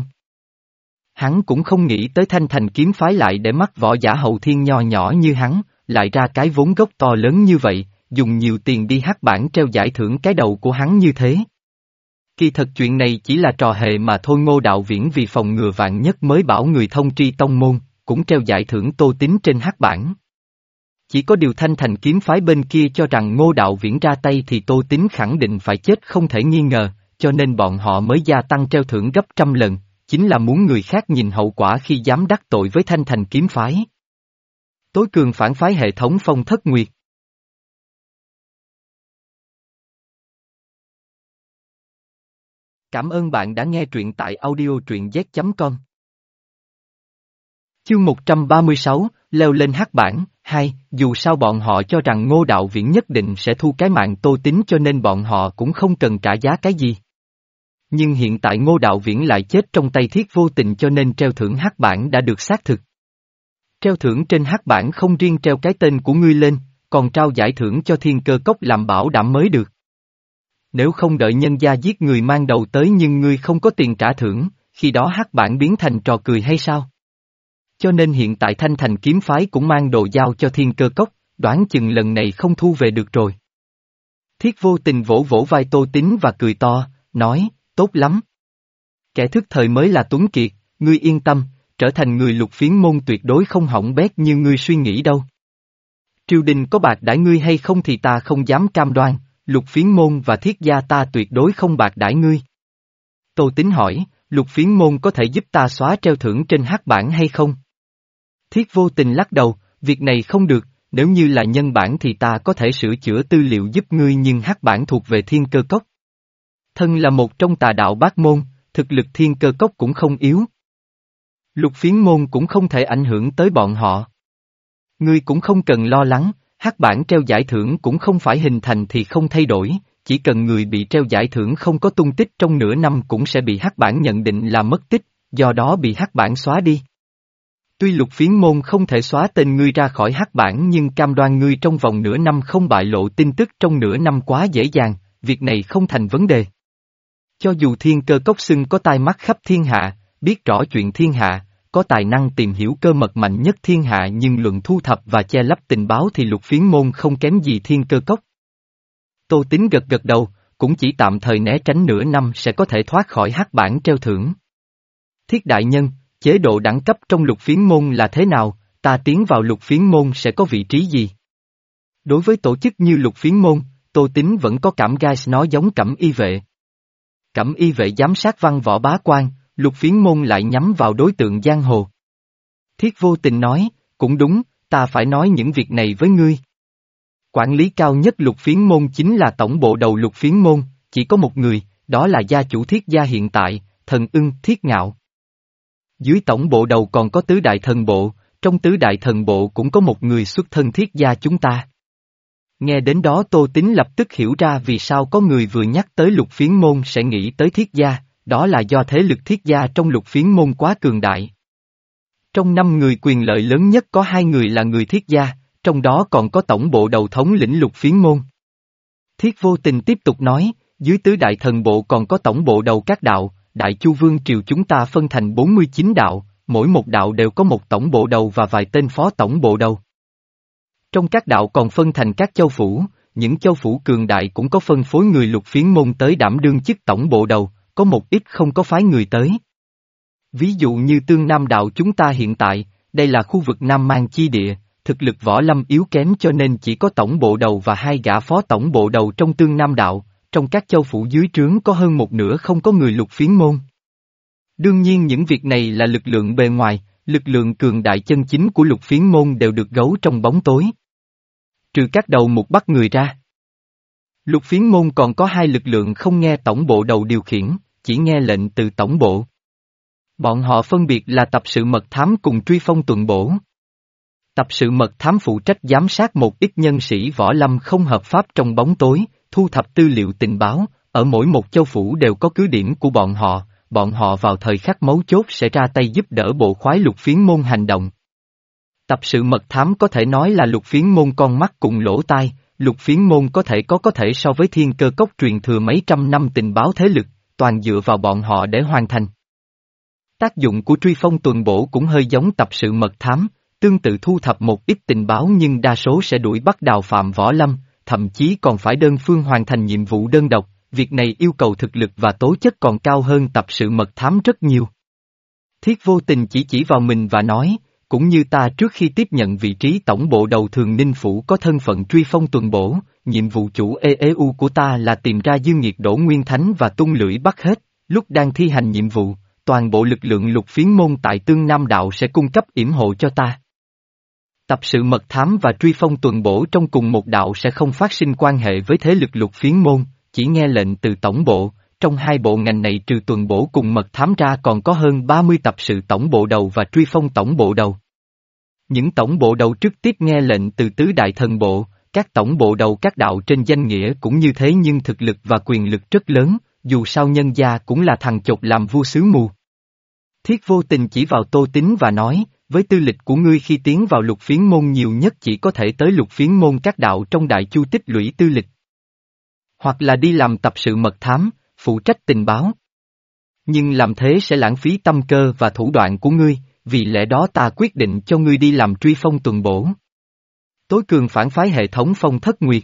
Hắn cũng không nghĩ tới Thanh Thành kiếm phái lại để mắt võ giả hậu thiên nho nhỏ như hắn, lại ra cái vốn gốc to lớn như vậy, dùng nhiều tiền đi hắc bảng treo giải thưởng cái đầu của hắn như thế. Kỳ thật chuyện này chỉ là trò hề mà thôi. Ngô Đạo Viễn vì phòng ngừa vạn nhất mới bảo người thông tri tông môn, cũng treo giải thưởng Tô Tín trên hắc bảng. Chỉ có điều Thanh Thành kiếm phái bên kia cho rằng Ngô Đạo Viễn ra tay thì Tô Tín khẳng định phải chết không thể nghi ngờ, cho nên bọn họ mới gia tăng treo thưởng gấp trăm lần, chính là muốn người khác nhìn hậu quả khi dám đắc tội với Thanh Thành kiếm phái. Tối cường phản phái hệ thống Phong Thất Nguyệt. Cảm ơn bạn đã nghe truyện tại audio truyện z chấm com. Chương một trăm ba mươi sáu, leo lên hắc bảng. Hai, dù sao bọn họ cho rằng Ngô Đạo Viễn nhất định sẽ thu cái mạng Tô Tín cho nên bọn họ cũng không cần trả giá cái gì. Nhưng hiện tại Ngô Đạo Viễn lại chết trong tay Thiết Vô Tình cho nên treo thưởng hắc bảng đã được xác thực. Treo thưởng trên hắc bảng không riêng treo cái tên của ngươi lên, còn trao giải thưởng cho Thiên Cơ Cốc làm bảo đảm mới được. Nếu không đợi nhân gia giết người mang đầu tới nhưng ngươi không có tiền trả thưởng, khi đó hắc bảng biến thành trò cười hay sao? Cho nên hiện tại Thanh Thành kiếm phái cũng mang đồ giao cho Thiên Cơ Cốc, đoán chừng lần này không thu về được rồi. Thiết Vô Tình vỗ vỗ vai Tô Tín và cười to, nói, tốt lắm. Kẻ thức thời mới là tuấn kiệt, ngươi yên tâm, trở thành người Lục Phiến môn tuyệt đối không hỏng bét như ngươi suy nghĩ đâu. Triều đình có bạc đãi ngươi hay không thì ta không dám cam đoan, Lục Phiến môn và Thiết gia ta tuyệt đối không bạc đãi ngươi. Tô Tín hỏi, Lục Phiến môn có thể giúp ta xóa treo thưởng trên hắc bảng hay không? Thiết Vô Tình lắc đầu, việc này không được, nếu như là nhân bản thì ta có thể sửa chữa tư liệu giúp ngươi nhưng hắc bảng thuộc về Thiên Cơ Cốc. Thân là một trong tà đạo bát môn, thực lực Thiên Cơ Cốc cũng không yếu. Lục Phiến môn cũng không thể ảnh hưởng tới bọn họ. Ngươi cũng không cần lo lắng, hắc bảng treo giải thưởng cũng không phải hình thành thì không thay đổi, chỉ cần người bị treo giải thưởng không có tung tích trong nửa năm cũng sẽ bị hắc bảng nhận định là mất tích, do đó bị hắc bảng xóa đi. Tuy Lục Phiến môn không thể xóa tên ngươi ra khỏi hắc bảng nhưng cam đoan ngươi trong vòng nửa năm không bại lộ tin tức trong nửa năm quá dễ dàng, việc này không thành vấn đề. Cho dù Thiên Cơ Cốc xưng có tai mắt khắp thiên hạ, biết rõ chuyện thiên hạ, có tài năng tìm hiểu cơ mật mạnh nhất thiên hạ nhưng luận thu thập và che lấp tình báo thì Lục Phiến môn không kém gì Thiên Cơ Cốc. Tô Tín gật gật đầu, cũng chỉ tạm thời né tránh nửa năm sẽ có thể thoát khỏi hắc bảng treo thưởng. Thiết đại nhân, chế độ đẳng cấp trong Lục Phiến môn là thế nào, ta tiến vào Lục Phiến môn sẽ có vị trí gì? Đối với tổ chức như Lục Phiến môn, Tô Tín vẫn có cảm gai nó giống Cẩm Y vệ. Cẩm Y vệ giám sát văn võ bá quan, Lục Phiến môn lại nhắm vào đối tượng giang hồ. Thiết Vô Tình nói, cũng đúng, ta phải nói những việc này với ngươi. Quản lý cao nhất Lục Phiến môn chính là tổng bộ đầu Lục Phiến môn, chỉ có một người, đó là gia chủ Thiết gia hiện tại, Thần Ưng Thiết Ngạo. Dưới tổng bộ đầu còn có tứ đại thần bộ, trong tứ đại thần bộ cũng có một người xuất thân Thiết gia chúng ta. Nghe đến đó Tô Tín lập tức hiểu ra vì sao có người vừa nhắc tới lục phiến môn sẽ nghĩ tới thiết gia, đó là do thế lực thiết gia trong lục phiến môn quá cường đại. Trong năm người quyền lợi lớn nhất có hai người là người thiết gia, trong đó còn có tổng bộ đầu thống lĩnh lục phiến môn. Thiết Vô Tình tiếp tục nói, dưới tứ đại thần bộ còn có tổng bộ đầu các đạo, Đại Chu Vương triều chúng ta phân thành bốn mươi chín đạo, mỗi một đạo đều có một tổng bộ đầu và vài tên phó tổng bộ đầu. Trong các đạo còn phân thành các châu phủ, những châu phủ cường đại cũng có phân phối người lục phiến môn tới đảm đương chức tổng bộ đầu, có một ít không có phái người tới. Ví dụ như Tương Nam đạo chúng ta hiện tại, đây là khu vực Nam Mang chi địa, thực lực võ lâm yếu kém cho nên chỉ có tổng bộ đầu và hai gã phó tổng bộ đầu trong Tương Nam đạo, trong các châu phủ dưới trướng có hơn một nửa không có người lục phiến môn. Đương nhiên những việc này là lực lượng bề ngoài, lực lượng cường đại chân chính của lục phiến môn đều được giấu trong bóng tối. Trừ các đầu mục bắt người ra. Lục phiến môn còn có hai lực lượng không nghe tổng bộ đầu điều khiển, chỉ nghe lệnh từ tổng bộ. Bọn họ phân biệt là tập sự mật thám cùng truy phong tuần bổ. Tập sự mật thám phụ trách giám sát một ít nhân sĩ võ lâm không hợp pháp trong bóng tối, thu thập tư liệu tình báo, ở mỗi một châu phủ đều có cứ điểm của bọn họ, bọn họ vào thời khắc mấu chốt sẽ ra tay giúp đỡ bộ khoái lục phiến môn hành động. Tập sự mật thám có thể nói là lục phiến môn con mắt cùng lỗ tai, lục phiến môn có thể có có thể so với thiên cơ cốc truyền thừa mấy trăm năm tình báo thế lực, toàn dựa vào bọn họ để hoàn thành. Tác dụng của truy phong tuần bổ cũng hơi giống tập sự mật thám, tương tự thu thập một ít tình báo nhưng đa số sẽ đuổi bắt đào phạm võ lâm, thậm chí còn phải đơn phương hoàn thành nhiệm vụ đơn độc, việc này yêu cầu thực lực và tố chất còn cao hơn tập sự mật thám rất nhiều. Thiết Vô Tình chỉ chỉ vào mình và nói, cũng như ta trước khi tiếp nhận vị trí tổng bộ đầu Thường Ninh Phủ có thân phận truy phong tuần bổ, nhiệm vụ chủ e e u của ta là tìm ra Dương Nghiệt Đỗ Nguyên Thánh và tung lưỡi bắt hết, lúc đang thi hành nhiệm vụ, toàn bộ lực lượng lục phiến môn tại Tương Nam Đạo sẽ cung cấp yểm hộ cho ta. Tập sự mật thám và truy phong tuần bổ trong cùng một đạo sẽ không phát sinh quan hệ với thế lực lục phiến môn, chỉ nghe lệnh từ tổng bộ, trong hai bộ ngành này trừ tuần bổ cùng mật thám ra còn có hơn ba mươi tập sự tổng bộ đầu và truy phong tổng bộ đầu. Những tổng bộ đầu trực tiếp nghe lệnh từ tứ đại thần bộ, các tổng bộ đầu các đạo trên danh nghĩa cũng như thế nhưng thực lực và quyền lực rất lớn, dù sao nhân gia cũng là thằng chột làm vua xứ mù. Thiết Vô Tình chỉ vào Tô Tín và nói, với tư lịch của ngươi khi tiến vào lục phiến môn nhiều nhất chỉ có thể tới lục phiến môn các đạo trong Đại Chu tích lũy tư lịch. Hoặc là đi làm tập sự mật thám, phụ trách tình báo. Nhưng làm thế sẽ lãng phí tâm cơ và thủ đoạn của ngươi, vì lẽ đó ta quyết định cho ngươi đi làm truy phong tuần bổ. Tối cường phản phái hệ thống Phong Thất Nguyệt.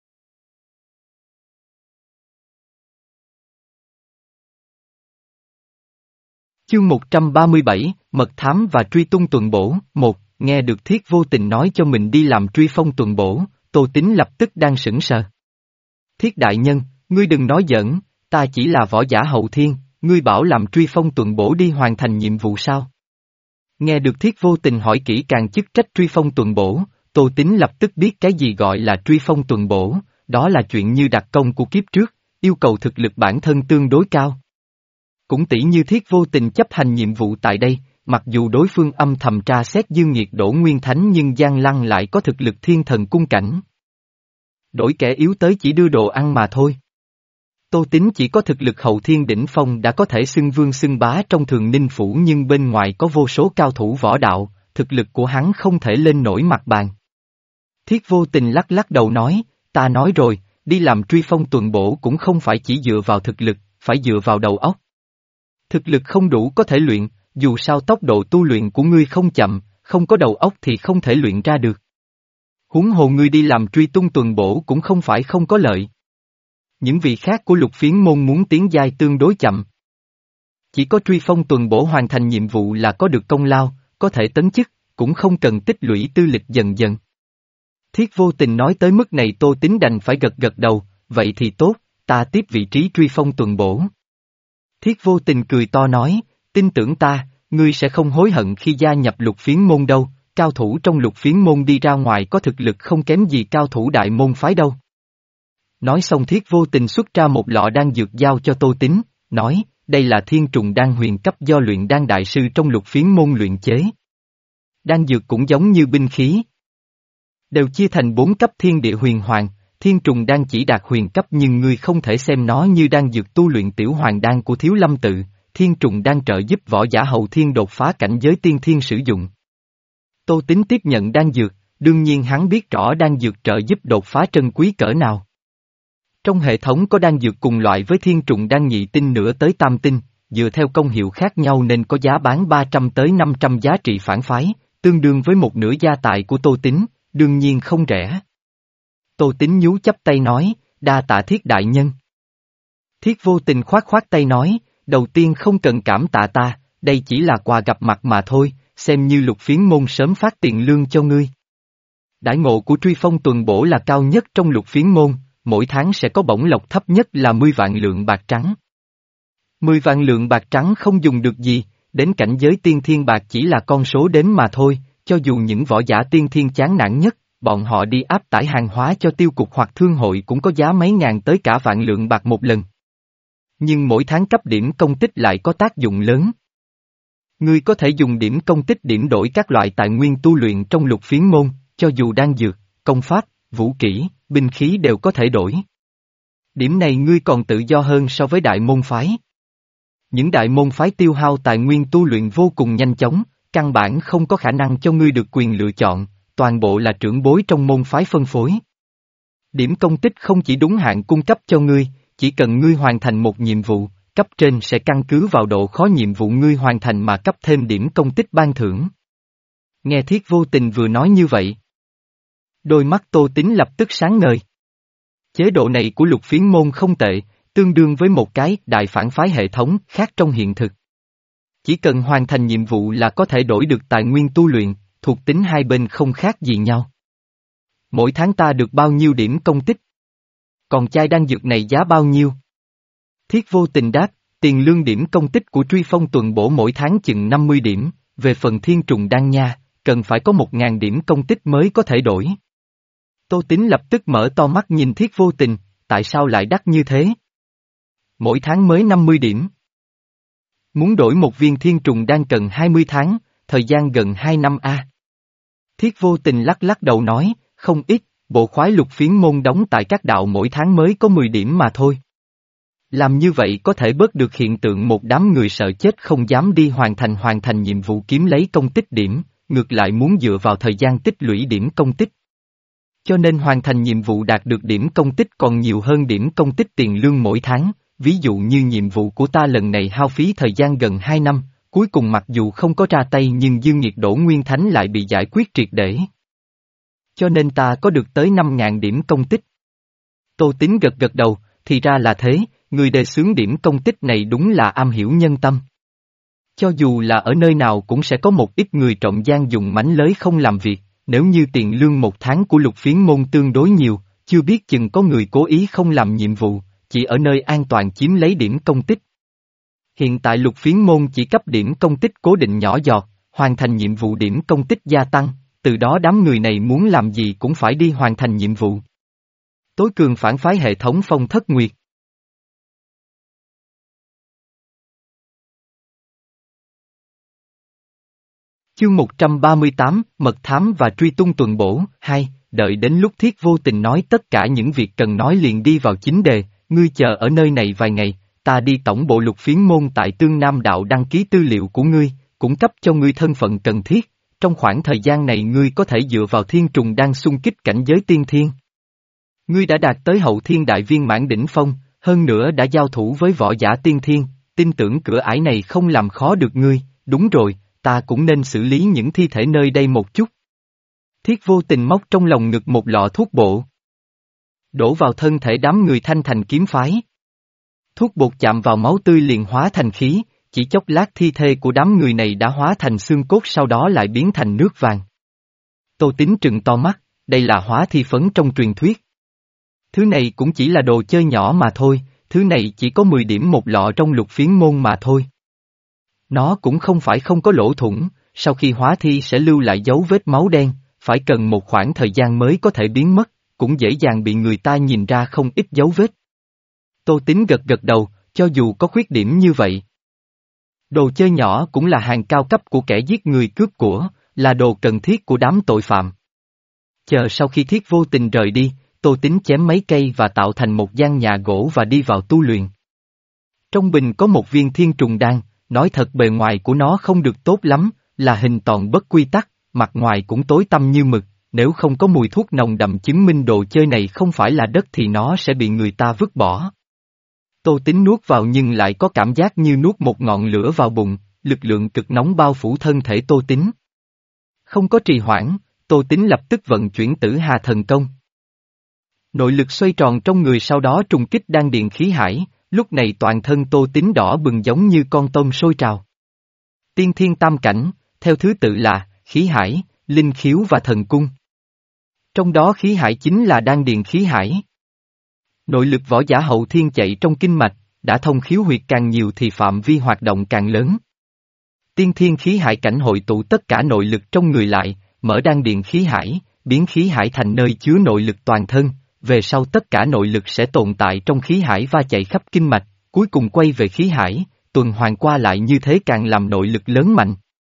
Chương một trăm ba mươi bảy, Mật thám và truy tung tuần bổ, một, nghe được Thiết Vô Tình nói cho mình đi làm truy phong tuần bổ, Tô Tín lập tức đang sững sờ. Thiết đại nhân, ngươi đừng nói giỡn, ta chỉ là võ giả hậu thiên, ngươi bảo làm truy phong tuần bổ đi hoàn thành nhiệm vụ sao? Nghe được Thiết Vô Tình hỏi kỹ càng chức trách truy phong tuần bổ, Tô Tín lập tức biết cái gì gọi là truy phong tuần bổ, đó là chuyện như đặc công của kiếp trước, yêu cầu thực lực bản thân tương đối cao. Cũng tỷ như Thiết Vô Tình chấp hành nhiệm vụ tại đây, mặc dù đối phương âm thầm tra xét Dương Nghiệt Đỗ Nguyên Thánh nhưng Giang Lăng lại có thực lực thiên thần cung cảnh. Đổi kẻ yếu tới chỉ đưa đồ ăn mà thôi. Tô Tín chỉ có thực lực hậu thiên đỉnh phong đã có thể xưng vương xưng bá trong Thường Ninh Phủ nhưng bên ngoài có vô số cao thủ võ đạo, thực lực của hắn không thể lên nổi mặt bàn. Thiết Vô Tình lắc lắc đầu nói, ta nói rồi, đi làm truy phong tuần bổ cũng không phải chỉ dựa vào thực lực, phải dựa vào đầu óc. Thực lực không đủ có thể luyện, dù sao tốc độ tu luyện của ngươi không chậm, không có đầu óc thì không thể luyện ra được. Huống hồ ngươi đi làm truy tung tuần bổ cũng không phải không có lợi. Những vị khác của lục phiến môn muốn tiến giai tương đối chậm. Chỉ có truy phong tuần bổ hoàn thành nhiệm vụ là có được công lao, có thể tấn chức, cũng không cần tích lũy tư lịch dần dần. Thiết Vô Tình nói tới mức này Tô Tín đành phải gật gật đầu, vậy thì tốt, ta tiếp vị trí truy phong tuần bổ. Thiết Vô Tình cười to nói, tin tưởng ta, ngươi sẽ không hối hận khi gia nhập lục phiến môn đâu, cao thủ trong lục phiến môn đi ra ngoài có thực lực không kém gì cao thủ đại môn phái đâu. Nói xong Thiết Vô Tình xuất ra một lọ đan dược giao cho Tô Tín, nói, đây là thiên trùng đan huyền cấp do luyện đan đại sư trong lục phiến môn luyện chế. Đan dược cũng giống như binh khí. Đều chia thành bốn cấp thiên địa huyền hoàng, thiên trùng đan chỉ đạt huyền cấp nhưng ngươi không thể xem nó như đang dược tu luyện tiểu hoàng đan của thiếu lâm tự, thiên trùng đan trợ giúp võ giả hậu thiên đột phá cảnh giới tiên thiên sử dụng. Tô Tín tiếp nhận đan dược, đương nhiên hắn biết rõ đan dược trợ giúp đột phá trân quý cỡ nào. Trong hệ thống có đan dược cùng loại với thiên trùng đan nhị tinh nữa tới tam tinh, dựa theo công hiệu khác nhau nên có giá bán ba trăm tới năm trăm giá trị phản phái, tương đương với một nửa gia tài của Tô Tín, đương nhiên không rẻ. Tô Tín nhú chắp tay nói, đa tạ Thiết đại nhân. Thiết vô tình khoát khoát tay nói, đầu tiên không cần cảm tạ ta, đây chỉ là quà gặp mặt mà thôi, xem như Lục Phiến môn sớm phát tiền lương cho ngươi. Đãi ngộ của Truy Phong tuần bổ là cao nhất trong Lục Phiến môn, mỗi tháng sẽ có bổng lộc thấp nhất là mười vạn lượng bạc trắng. mười vạn lượng bạc trắng không dùng được gì, đến cảnh giới tiên thiên bạc chỉ là con số đếm mà thôi, cho dù những võ giả tiên thiên chán nản nhất, bọn họ đi áp tải hàng hóa cho tiêu cục hoặc thương hội cũng có giá mấy ngàn tới cả vạn lượng bạc một lần. Nhưng mỗi tháng cấp điểm công tích lại có tác dụng lớn. Ngươi có thể dùng điểm công tích điểm đổi các loại tài nguyên tu luyện trong Lục Phiến môn, cho dù đan dược, công pháp, vũ kỹ, binh khí đều có thể đổi. Điểm này ngươi còn tự do hơn so với đại môn phái. Những đại môn phái tiêu hao tài nguyên tu luyện vô cùng nhanh chóng, căn bản không có khả năng cho ngươi được quyền lựa chọn, toàn bộ là trưởng bối trong môn phái phân phối. Điểm công tích không chỉ đúng hạn cung cấp cho ngươi, chỉ cần ngươi hoàn thành một nhiệm vụ, cấp trên sẽ căn cứ vào độ khó nhiệm vụ ngươi hoàn thành mà cấp thêm điểm công tích ban thưởng. Nghe Thiết vô tình vừa nói như vậy. Đôi mắt Tô Tín lập tức sáng ngời. Chế độ này của Lục Phiến môn không tệ, tương đương với một cái đại phản phái hệ thống khác trong hiện thực. Chỉ cần hoàn thành nhiệm vụ là có thể đổi được tài nguyên tu luyện, thuộc tính hai bên không khác gì nhau. Mỗi tháng ta được bao nhiêu điểm công tích? Còn chai đan dược này giá bao nhiêu? Thiết vô tình đáp, tiền lương điểm công tích của Truy Phong tuần bổ mỗi tháng chừng năm mươi điểm, về phần thiên trùng đan nha, cần phải có một ngàn điểm công tích mới có thể đổi. Tô Tín lập tức mở to mắt nhìn Thiết vô tình, tại sao lại đắt như thế? Mỗi tháng mới năm mươi điểm. Muốn đổi một viên thiên trùng đan cần hai mươi tháng, thời gian gần hai năm a. Thiết vô tình lắc lắc đầu nói, không ít, bộ khoái Lục Phiến môn đóng tại các đạo mỗi tháng mới có mười điểm mà thôi. Làm như vậy có thể bớt được hiện tượng một đám người sợ chết không dám đi hoàn thành hoàn thành nhiệm vụ kiếm lấy công tích điểm, ngược lại muốn dựa vào thời gian tích lũy điểm công tích. Cho nên hoàn thành nhiệm vụ đạt được điểm công tích còn nhiều hơn điểm công tích tiền lương mỗi tháng, ví dụ như nhiệm vụ của ta lần này hao phí thời gian gần hai năm, cuối cùng mặc dù không có ra tay nhưng Dương Nhiệt Đỗ Nguyên Thánh lại bị giải quyết triệt để. Cho nên ta có được tới năm ngàn điểm công tích. Tô Tín gật gật đầu, thì ra là thế, người đề xướng điểm công tích này đúng là am hiểu nhân tâm. Cho dù là ở nơi nào cũng sẽ có một ít người trộm gian dùng mánh lới không làm việc, nếu như tiền lương một tháng của Lục Phiến môn tương đối nhiều, chưa biết chừng có người cố ý không làm nhiệm vụ, chỉ ở nơi an toàn chiếm lấy điểm công tích. Hiện tại Lục Phiến môn chỉ cấp điểm công tích cố định nhỏ giọt, hoàn thành nhiệm vụ điểm công tích gia tăng, từ đó đám người này muốn làm gì cũng phải đi hoàn thành nhiệm vụ. Tối cường phản phái hệ thống Phong Thất Nguyệt. Chương một trăm ba mươi tám, Mật thám và truy tung tuần bổ, hai, đợi đến lúc Thiết vô tình nói tất cả những việc cần nói liền đi vào chính đề, ngươi chờ ở nơi này vài ngày, ta đi tổng bộ Lục Phiến môn tại Tương Nam đạo đăng ký tư liệu của ngươi, cung cấp cho ngươi thân phận cần thiết, trong khoảng thời gian này ngươi có thể dựa vào thiên trùng đang xung kích cảnh giới tiên thiên. Ngươi đã đạt tới hậu thiên đại viên mãn đỉnh phong, hơn nữa đã giao thủ với võ giả tiên thiên, tin tưởng cửa ải này không làm khó được ngươi, đúng rồi. Ta cũng nên xử lý những thi thể nơi đây một chút. Thiết vô tình móc trong lòng ngực một lọ thuốc bổ. Đổ vào thân thể đám người Thanh Thành kiếm phái. Thuốc bột chạm vào máu tươi liền hóa thành khí, chỉ chốc lát thi thể của đám người này đã hóa thành xương cốt sau đó lại biến thành nước vàng. Tô Tín trừng to mắt, đây là hóa thi phấn trong truyền thuyết. Thứ này cũng chỉ là đồ chơi nhỏ mà thôi, thứ này chỉ có mười điểm một lọ trong Lục Phiến môn mà thôi. Nó cũng không phải không có lỗ thủng, sau khi hóa thi sẽ lưu lại dấu vết máu đen, phải cần một khoảng thời gian mới có thể biến mất, cũng dễ dàng bị người ta nhìn ra không ít dấu vết. Tô Tín gật gật đầu, cho dù có khuyết điểm như vậy. Đồ chơi nhỏ cũng là hàng cao cấp của kẻ giết người cướp của, là đồ cần thiết của đám tội phạm. Chờ sau khi Thiết Vô Tình rời đi, Tô Tín chém mấy cây và tạo thành một gian nhà gỗ và đi vào tu luyện. Trong bình có một viên thiên trùng đan, nói thật bề ngoài của nó không được tốt lắm, là hình tròn bất quy tắc, mặt ngoài cũng tối tăm như mực, nếu không có mùi thuốc nồng đậm chứng minh đồ chơi này không phải là đất thì nó sẽ bị người ta vứt bỏ. Tô Tín nuốt vào nhưng lại có cảm giác như nuốt một ngọn lửa vào bụng, lực lượng cực nóng bao phủ thân thể Tô Tín. Không có trì hoãn, Tô Tín lập tức vận chuyển Tử Hà Thần Công. Nội lực xoay tròn trong người sau đó trùng kích đan điền khí hải, lúc này toàn thân Tô Tín đỏ bừng giống như con tôm sôi trào. Tiên thiên tam cảnh, theo thứ tự là, khí hải, linh khiếu và thần cung. Trong đó khí hải chính là đan điền khí hải. Nội lực võ giả hậu thiên chạy trong kinh mạch, đã thông khiếu huyệt càng nhiều thì phạm vi hoạt động càng lớn. Tiên thiên khí hải cảnh hội tụ tất cả nội lực trong người lại, mở đan điền khí hải, biến khí hải thành nơi chứa nội lực toàn thân, về sau tất cả nội lực sẽ tồn tại trong khí hải và chạy khắp kinh mạch, cuối cùng quay về khí hải, tuần hoàn qua lại như thế càng làm nội lực lớn mạnh.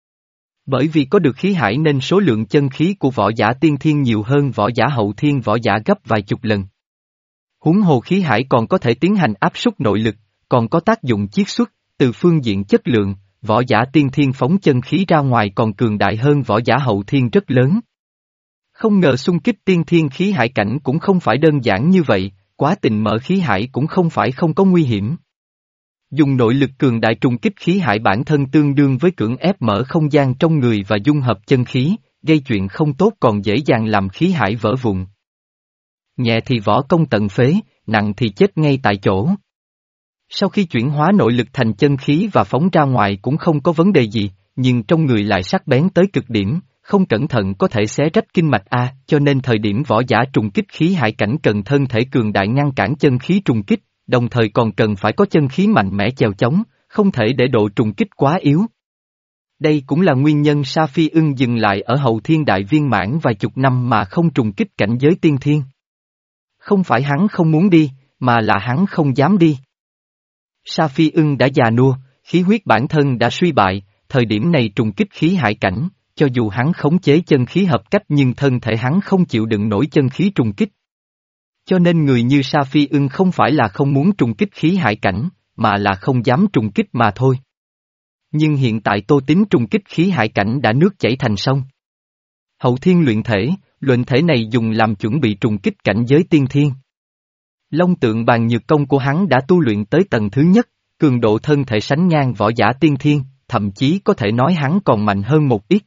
Bởi vì có được khí hải nên số lượng chân khí của võ giả tiên thiên nhiều hơn võ giả hậu thiên võ giả gấp vài chục lần. Huống hồ khí hải còn có thể tiến hành áp suất nội lực, còn có tác dụng chiết xuất, từ phương diện chất lượng, võ giả tiên thiên phóng chân khí ra ngoài còn cường đại hơn võ giả hậu thiên rất lớn. Không ngờ xung kích tiên thiên khí hải cảnh cũng không phải đơn giản như vậy, quá trình mở khí hải cũng không phải không có nguy hiểm. Dùng nội lực cường đại trùng kích khí hải bản thân tương đương với cưỡng ép mở không gian trong người và dung hợp chân khí, gây chuyện không tốt còn dễ dàng làm khí hải vỡ vụn. Nhẹ thì võ công tận phế, nặng thì chết ngay tại chỗ. Sau khi chuyển hóa nội lực thành chân khí và phóng ra ngoài cũng không có vấn đề gì, nhưng trong người lại sắc bén tới cực điểm, không cẩn thận có thể xé rách kinh mạch A, cho nên thời điểm võ giả trùng kích khí hải cảnh cần thân thể cường đại ngăn cản chân khí trùng kích, đồng thời còn cần phải có chân khí mạnh mẽ chèo chống, không thể để độ trùng kích quá yếu. Đây cũng là nguyên nhân Sa Phi Ưng dừng lại ở hậu thiên đại viên mãn vài chục năm mà không trùng kích cảnh giới tiên thiên. Không phải hắn không muốn đi, mà là hắn không dám đi. Sa Phi Ưng đã già nua, khí huyết bản thân đã suy bại, thời điểm này trùng kích khí hải cảnh, cho dù hắn khống chế chân khí hợp cách nhưng thân thể hắn không chịu đựng nổi chân khí trùng kích. Cho nên người như Sa Phi Ưng không phải là không muốn trùng kích khí hải cảnh, mà là không dám trùng kích mà thôi. Nhưng hiện tại Tô Tín trùng kích khí hải cảnh đã nước chảy thành sông. Hậu thiên luyện thể, luyện thể này dùng làm chuẩn bị trùng kích cảnh giới tiên thiên. Long tượng bàn nhược công của hắn đã tu luyện tới tầng thứ nhất, cường độ thân thể sánh ngang võ giả tiên thiên, thậm chí có thể nói hắn còn mạnh hơn một ít.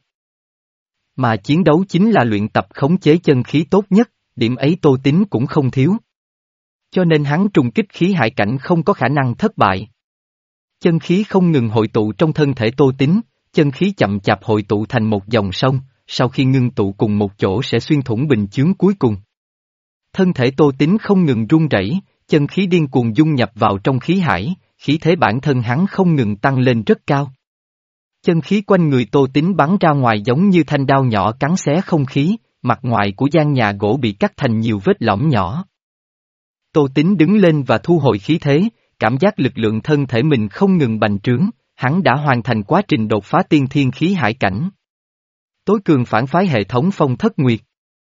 Mà chiến đấu chính là luyện tập khống chế chân khí tốt nhất, điểm ấy Tô Tín cũng không thiếu. Cho nên hắn trùng kích khí hải cảnh không có khả năng thất bại. Chân khí không ngừng hội tụ trong thân thể Tô Tín, chân khí chậm chạp hội tụ thành một dòng sông, sau khi ngưng tụ cùng một chỗ sẽ xuyên thủng bình chướng cuối cùng. Thân thể Tô Tín không ngừng run rẩy, chân khí điên cuồng dung nhập vào trong khí hải, khí thế bản thân hắn không ngừng tăng lên rất cao. Chân khí quanh người Tô Tín bắn ra ngoài giống như thanh đao nhỏ cắn xé không khí, mặt ngoài của gian nhà gỗ bị cắt thành nhiều vết lõm nhỏ. Tô Tín đứng lên và thu hồi khí thế, cảm giác lực lượng thân thể mình không ngừng bành trướng, hắn đã hoàn thành quá trình đột phá tiên thiên khí hải cảnh. Tối cường phản phái hệ thống Phong Thất Nguyệt.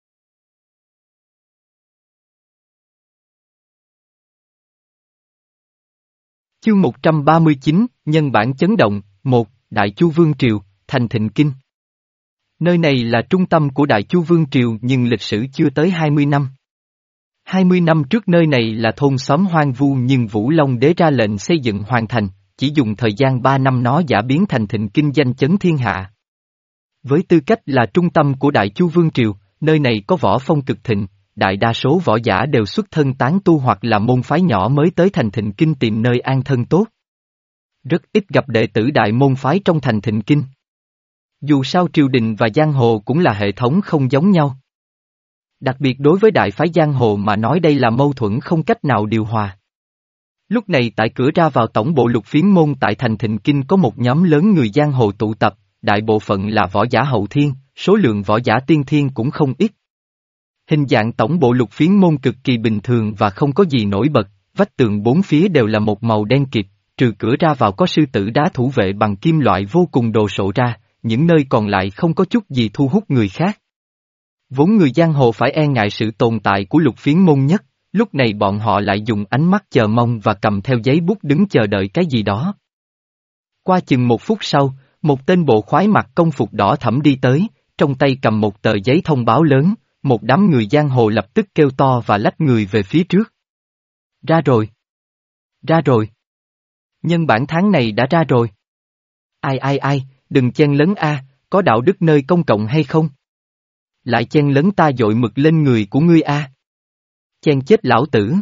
Chương một trăm ba mươi chín, Nhân bản chấn động, một, Đại Chu Vương Triều, Thành Thịnh Kinh. Nơi này là trung tâm của Đại Chu Vương Triều nhưng lịch sử chưa tới hai mươi năm. hai mươi năm trước nơi này là thôn xóm hoang vu nhưng Vũ Long Đế ra lệnh xây dựng hoàn thành, chỉ dùng thời gian ba năm nó giả biến thành Thịnh Kinh danh chấn thiên hạ. Với tư cách là trung tâm của Đại Chu Vương Triều, nơi này có võ phong cực thịnh, đại đa số võ giả đều xuất thân tán tu hoặc là môn phái nhỏ mới tới thành Thịnh Kinh tìm nơi an thân tốt. Rất ít gặp đệ tử đại môn phái trong thành Thịnh Kinh. Dù sao triều đình và giang hồ cũng là hệ thống không giống nhau. Đặc biệt đối với đại phái giang hồ mà nói đây là mâu thuẫn không cách nào điều hòa. Lúc này tại cửa ra vào tổng bộ Lục Phiến môn tại thành Thịnh Kinh có một nhóm lớn người giang hồ tụ tập, đại bộ phận là võ giả hậu thiên, số lượng võ giả tiên thiên cũng không ít. Hình dạng tổng bộ Lục Phiến môn cực kỳ bình thường và không có gì nổi bật, vách tường bốn phía đều là một màu đen kịt, trừ cửa ra vào có sư tử đá thủ vệ bằng kim loại vô cùng đồ sộ ra, những nơi còn lại không có chút gì thu hút người khác. Vốn người giang hồ phải e ngại sự tồn tại của Lục Phiến môn nhất, lúc này bọn họ lại dùng ánh mắt chờ mong và cầm theo giấy bút đứng chờ đợi cái gì đó. Qua chừng một phút sau, một tên bộ khoái mặc công phục đỏ thẫm đi tới, trong tay cầm một tờ giấy thông báo lớn, một đám người giang hồ lập tức kêu to và lách người về phía trước. Ra rồi! Ra rồi! Nhân bản tháng này đã ra rồi. Ai ai ai, đừng chen lấn a, có đạo đức nơi công cộng hay không? Lại chen lấn ta dội mực lên người của ngươi a. Chen chết lão tử.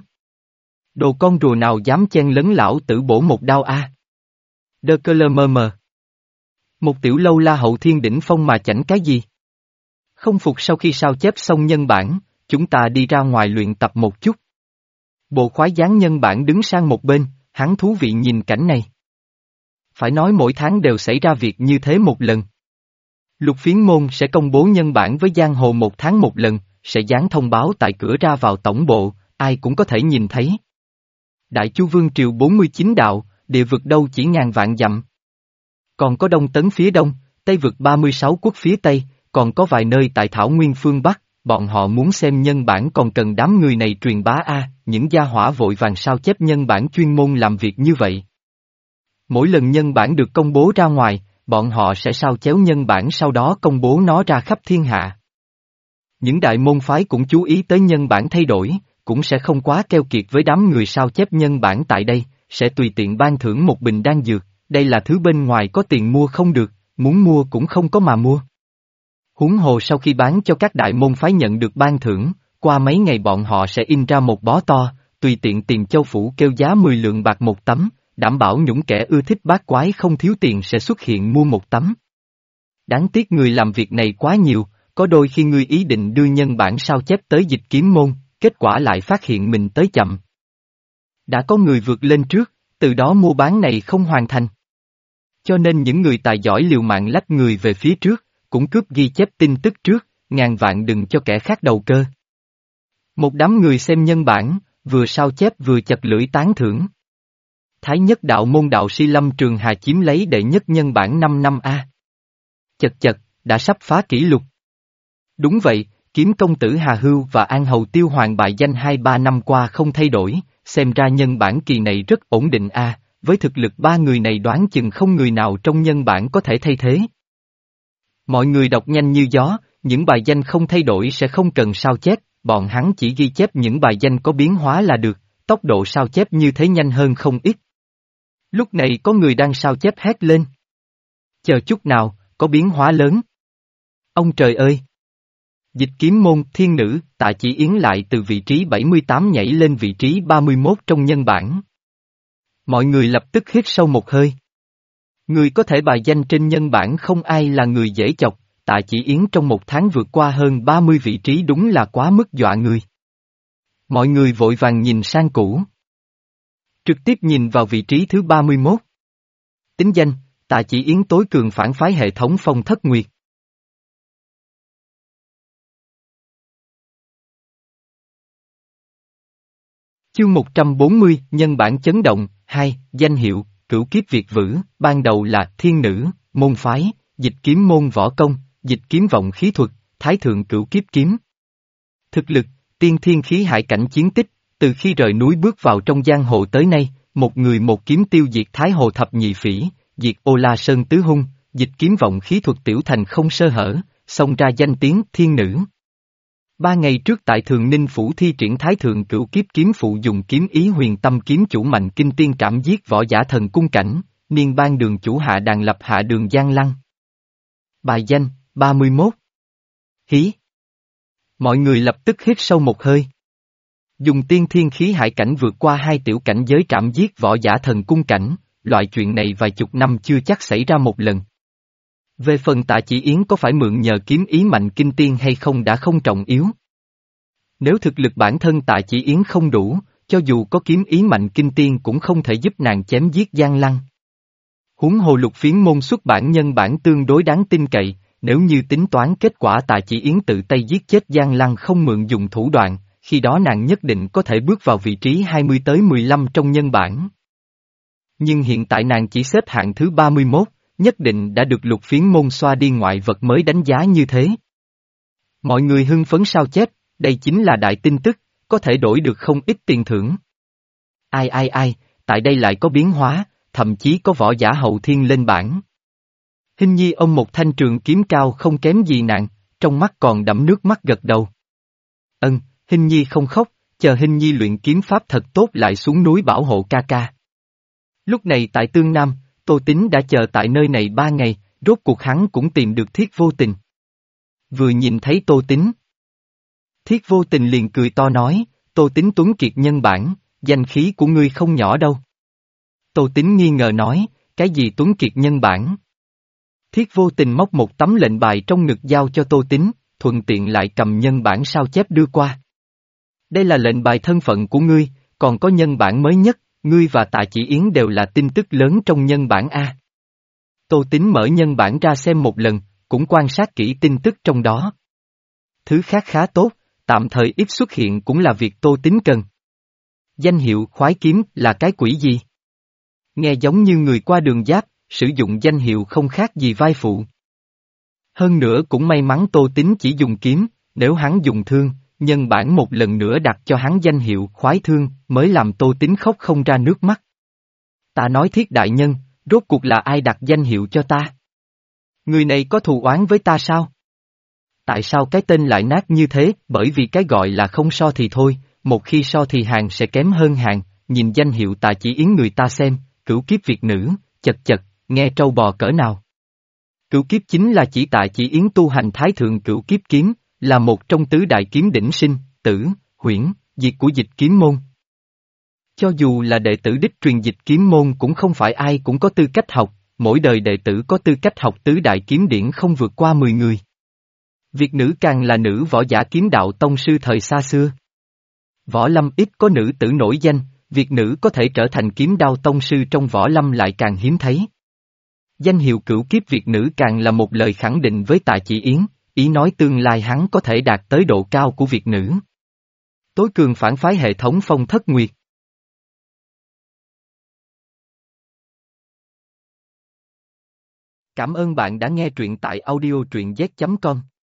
Đồ con rùa nào dám chen lấn lão tử bổ một đao a. Đơ cơ lơ mơ mờ. Một tiểu lâu la hậu thiên đỉnh phong mà chảnh cái gì? Không phục sau khi sao chép xong nhân bản, chúng ta đi ra ngoài luyện tập một chút. Bộ khoái dán nhân bản đứng sang một bên, hắn thú vị nhìn cảnh này. Phải nói mỗi tháng đều xảy ra việc như thế một lần. Lục Phiến môn sẽ công bố nhân bản với giang hồ một tháng một lần, sẽ dán thông báo tại cửa ra vào tổng bộ, ai cũng có thể nhìn thấy. Đại Chu Vương triều bốn mươi chín đạo, địa vực đâu chỉ ngàn vạn dặm. Còn có Đông Tấn phía đông, Tây vực ba mươi sáu quốc phía tây, còn có vài nơi tại Thảo Nguyên phương Bắc, bọn họ muốn xem nhân bản còn cần đám người này truyền bá a, những gia hỏa vội vàng sao chép nhân bản chuyên môn làm việc như vậy. Mỗi lần nhân bản được công bố ra ngoài, bọn họ sẽ sao chéo nhân bản sau đó công bố nó ra khắp thiên hạ. Những đại môn phái cũng chú ý tới nhân bản thay đổi, cũng sẽ không quá keo kiệt với đám người sao chép nhân bản tại đây, sẽ tùy tiện ban thưởng một bình đan dược, đây là thứ bên ngoài có tiền mua không được, muốn mua cũng không có mà mua. Huống hồ sau khi bán cho các đại môn phái nhận được ban thưởng, qua mấy ngày bọn họ sẽ in ra một bó to, tùy tiện tìm châu phủ kêu giá mười lượng bạc một tấm, đảm bảo những kẻ ưa thích bát quái không thiếu tiền sẽ xuất hiện mua một tấm. Đáng tiếc người làm việc này quá nhiều, có đôi khi ngươi ý định đưa nhân bản sao chép tới Dịch Kiếm môn, kết quả lại phát hiện mình tới chậm. Đã có người vượt lên trước, từ đó mua bán này không hoàn thành. Cho nên những người tài giỏi liều mạng lách người về phía trước, cũng cướp ghi chép tin tức trước, ngàn vạn đừng cho kẻ khác đầu cơ. Một đám người xem nhân bản, vừa sao chép vừa chật lưỡi tán thưởng. Thái nhất đạo môn đạo sĩ Lâm Trường Hà chiếm lấy đệ nhất nhân bản năm năm A. Chật chật, đã sắp phá kỷ lục. Đúng vậy, kiếm công tử Hà Hưu và An Hầu Tiêu Hoàng bại danh hai ba năm qua không thay đổi, xem ra nhân bản kỳ này rất ổn định A, với thực lực ba người này đoán chừng không người nào trong nhân bản có thể thay thế. Mọi người đọc nhanh như gió, những bài danh không thay đổi sẽ không cần sao chép, bọn hắn chỉ ghi chép những bài danh có biến hóa là được, tốc độ sao chép như thế nhanh hơn không ít. Lúc này có người đang sao chép hét lên. Chờ chút nào, có biến hóa lớn. Ông trời ơi! Dịch Kiếm môn thiên nữ, Tạ Chỉ Yến lại từ vị trí bảy mươi tám nhảy lên vị trí ba mươi mốt trong nhân bản. Mọi người lập tức hít sâu một hơi. Người có thể bài danh trên nhân bản không ai là người dễ chọc, Tạ Chỉ Yến trong một tháng vượt qua hơn ba mươi vị trí đúng là quá mức dọa người. Mọi người vội vàng nhìn sang cũ. Trực tiếp nhìn vào vị trí thứ ba mươi mốt. Tính danh, Tạ Chỉ Yến tối cường phản phái hệ thống Phong Thất Nguyệt. Chương một trăm bốn mươi, Nhân bản chấn động, hai, danh hiệu, Cửu Kiếp Việt Vữ, ban đầu là Thiên Nữ, môn phái, Dịch Kiếm môn võ công, Dịch Kiếm vọng khí thuật, Thái thượng Cửu Kiếp kiếm. Thực lực, tiên thiên khí hải cảnh chiến tích, từ khi rời núi bước vào trong giang hồ tới nay, một người một kiếm tiêu diệt Thái Hồ thập nhị phỉ, diệt Ô La Sơn tứ hung, Dịch Kiếm vọng khí thuật tiểu thành không sơ hở, xông ra danh tiếng Thiên Nữ. Ba ngày trước tại Thường Ninh Phủ thi triển Thái thượng Cửu Kiếp kiếm phụ dùng kiếm ý huyền tâm kiếm chủ mạnh kinh tiên trảm giết võ giả thần cung cảnh, niên ban đường chủ hạ đàn lập hạ đường Giang Lăng. Bài danh, ba mươi mốt. Hí. Mọi người lập tức hít sâu một hơi. Dùng tiên thiên khí hải cảnh vượt qua hai tiểu cảnh giới trảm giết võ giả thần cung cảnh, loại chuyện này vài chục năm chưa chắc xảy ra một lần. Về phần Tạ Chỉ Yến có phải mượn nhờ kiếm ý mạnh kinh tiên hay không đã không trọng yếu. Nếu thực lực bản thân Tạ Chỉ Yến không đủ, cho dù có kiếm ý mạnh kinh tiên cũng không thể giúp nàng chém giết Giang Lăng. Huống hồ Lục Phiến môn xuất bản nhân bản tương đối đáng tin cậy, nếu như tính toán kết quả Tạ Chỉ Yến tự tay giết chết Giang Lăng không mượn dùng thủ đoạn, khi đó nàng nhất định có thể bước vào vị trí hai mươi tới mười lăm trong nhân bản. Nhưng hiện tại nàng chỉ xếp hạng thứ ba mươi mốt, nhất định đã được Lục Phiến môn xoa đi ngoại vật mới đánh giá như thế. Mọi người hưng phấn sao chép, đây chính là đại tin tức, có thể đổi được không ít tiền thưởng. Ai ai ai, tại đây lại có biến hóa, thậm chí có võ giả hậu thiên lên bảng. Hình nhi ôm một thanh trường kiếm cao không kém gì nặng, trong mắt còn đẫm nước mắt gật đầu. Ân, Hình nhi không khóc, chờ Hình nhi luyện kiếm pháp thật tốt lại xuống núi bảo hộ ca ca. Lúc này tại Tương Nam, Tô Tín đã chờ tại nơi này ba ngày, rốt cuộc hắn cũng tìm được Thiết Vô Tình. Vừa nhìn thấy Tô Tín, Thiết Vô Tình liền cười to nói, Tô Tín tuấn kiệt nhân bản, danh khí của ngươi không nhỏ đâu. Tô Tín nghi ngờ nói, cái gì tuấn kiệt nhân bản? Thiết Vô Tình móc một tấm lệnh bài trong ngực giao cho Tô Tín, thuận tiện lại cầm nhân bản sao chép đưa qua. Đây là lệnh bài thân phận của ngươi, còn có nhân bản mới nhất, ngươi và Tạ Chỉ Yến đều là tin tức lớn trong nhân bản A. Tô Tín mở nhân bản ra xem một lần, cũng quan sát kỹ tin tức trong đó. Thứ khác khá tốt, tạm thời ít xuất hiện cũng là việc Tô Tín cần. Danh hiệu khoái kiếm là cái quỷ gì? Nghe giống như người qua đường giáp, sử dụng danh hiệu không khác gì vai phụ. Hơn nữa cũng may mắn Tô Tín chỉ dùng kiếm, nếu hắn dùng thương, nhân bản một lần nữa đặt cho hắn danh hiệu khoái thương, mới làm Tô Tín khóc không ra nước mắt. Ta nói Thiết đại nhân, rốt cuộc là ai đặt danh hiệu cho ta? Người này có thù oán với ta sao? Tại sao cái tên lại nát như thế? Bởi vì cái gọi là không so thì thôi, một khi so thì hàng sẽ kém hơn hàng, nhìn danh hiệu Tạ Chỉ Yến người ta xem, cửu kiếp Việt nữ, chật chật, nghe trâu bò cỡ nào. Cửu kiếp chính là chỉ Tạ Chỉ Yến tu hành thái thượng cửu kiếp kiếm, là một trong tứ đại kiếm đỉnh sinh, tử, huyễn, diệt của dịch kiếm môn. Cho dù là đệ tử đích truyền dịch kiếm môn cũng không phải ai cũng có tư cách học, mỗi đời đệ tử có tư cách học tứ đại kiếm điển không vượt qua mười người. Việt nữ càng là nữ võ giả kiếm đạo tông sư thời xa xưa. Võ lâm ít có nữ tử nổi danh, Việt nữ có thể trở thành kiếm đao tông sư trong võ lâm lại càng hiếm thấy. Danh hiệu cửu kiếp Việt nữ càng là một lời khẳng định với Tạ Chỉ Yến, ý nói tương lai hắn có thể đạt tới độ cao của Việt nữ. Tối cường phản phái hệ thống Phong Thất Nguyệt. Cảm ơn bạn đã nghe truyện tại audio truyện z chấm com.